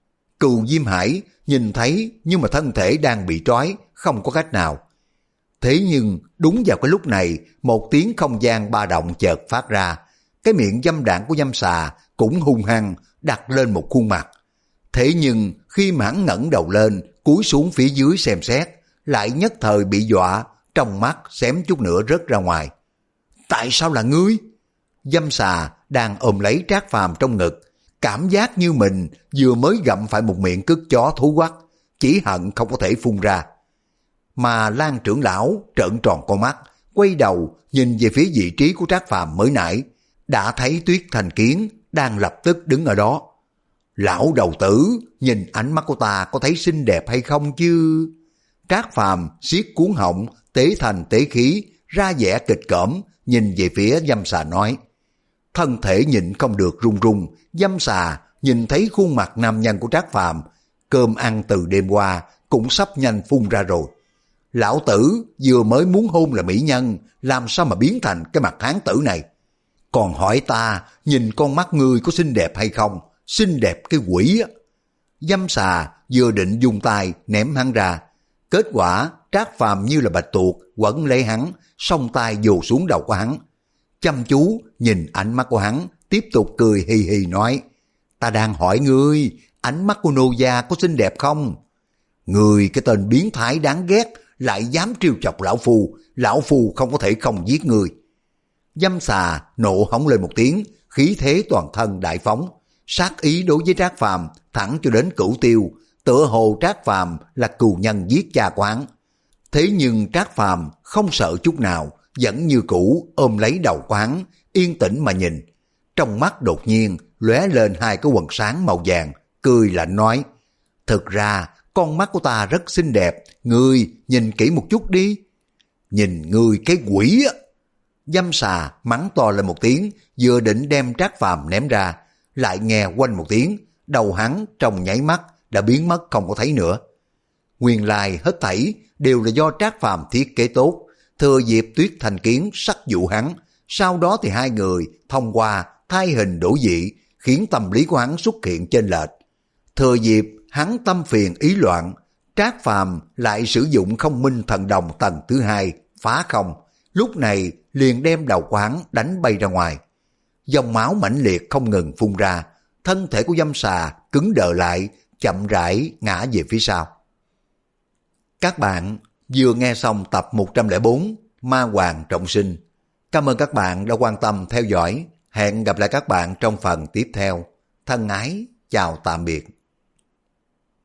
Speaker 1: Cừu Diêm Hải nhìn thấy, nhưng mà thân thể đang bị trói, không có cách nào. Thế nhưng đúng vào cái lúc này, một tiếng không gian ba động chợt phát ra, cái miệng dâm đảng của dâm xà cũng hung hăng đặt lên một khuôn mặt. Thế nhưng khi mãn ngẩng đầu lên, cúi xuống phía dưới xem xét, lại nhất thời bị dọa, trong mắt xém chút nữa rớt ra ngoài. Tại sao là ngươi? Dâm xà đang ôm lấy Trác Phàm trong ngực, cảm giác như mình vừa mới gặm phải một miệng cứt chó thú quắc, chỉ hận không có thể phun ra. Mà Lan trưởng lão trợn tròn con mắt, quay đầu nhìn về phía vị trí của Trác Phàm mới nãy, đã thấy Tuyết Thanh Kiến đang lập tức đứng ở đó. Lão đầu tử, nhìn ánh mắt của ta có thấy xinh đẹp hay không chứ? Trác Phàm siết cuốn họng, tế thành tế khí, ra vẻ kịch cỡm, nhìn về phía dâm xà nói. thân thể nhịn không được run run. Dâm xà nhìn thấy khuôn mặt nam nhân của Trác Phàm, cơm ăn từ đêm qua cũng sắp nhanh phun ra rồi. Lão tử vừa mới muốn hôn là mỹ nhân, làm sao mà biến thành cái mặt hán tử này? Còn hỏi ta, nhìn con mắt ngươi có xinh đẹp hay không? Xinh đẹp cái quỷ á! Dâm xà vừa định dùng tay ném hắn ra. Kết quả Trác Phàm như là bạch tuộc quấn lấy hắn, song tay vồ xuống đầu của hắn. Chăm chú nhìn ánh mắt của hắn, tiếp tục cười hì hì nói: ta đang hỏi ngươi, ánh mắt của nô gia có xinh đẹp không? Ngươi cái tên biến thái đáng ghét, lại dám trêu chọc lão phu, lão phu không có thể không giết ngươi. Dâm xà nộ hống lên một tiếng, khí thế toàn thân đại phóng, sát ý đối với Trác Phàm thẳng cho đến cửu tiêu, tựa hồ Trác Phàm là cừu nhân giết cha của hắn. Thế nhưng Trác Phàm không sợ chút nào, vẫn như cũ ôm lấy đầu của hắn, yên tĩnh mà nhìn. Trong mắt đột nhiên lóe lên hai cái quầng sáng màu vàng, cười lạnh nói: thực ra con mắt của ta rất xinh đẹp, ngươi nhìn kỹ một chút đi. Nhìn ngươi cái quỷ á! Dâm xà mắng to lên một tiếng, vừa định đem Trác Phàm ném ra, lại nghe quanh một tiếng, đầu hắn trong nháy mắt đã biến mất không có thấy nữa. Nguyên lai hết thảy đều là do Trác Phàm thiết kế tốt, thừa dịp Tuyết Thanh Kiến sắc dụ hắn, sau đó thì hai người thông qua thay hình đổi dị, khiến tâm lý của hắn xuất hiện chênh lệch. Thừa dịp hắn tâm phiền ý loạn, Trác Phàm lại sử dụng không minh thần đồng tầng thứ hai phá không, lúc này liền đem đầu của hắn đánh bay ra ngoài. Dòng máu mãnh liệt không ngừng phun ra, thân thể của dâm xà cứng đờ lại, chậm rãi ngã về phía sau. Các bạn vừa nghe xong tập một trăm lẻ bốn Ma Hoàng Trọng Sinh. Cảm ơn các bạn đã quan tâm theo dõi. Hẹn gặp lại các bạn trong phần tiếp theo. Thân ái, chào tạm biệt.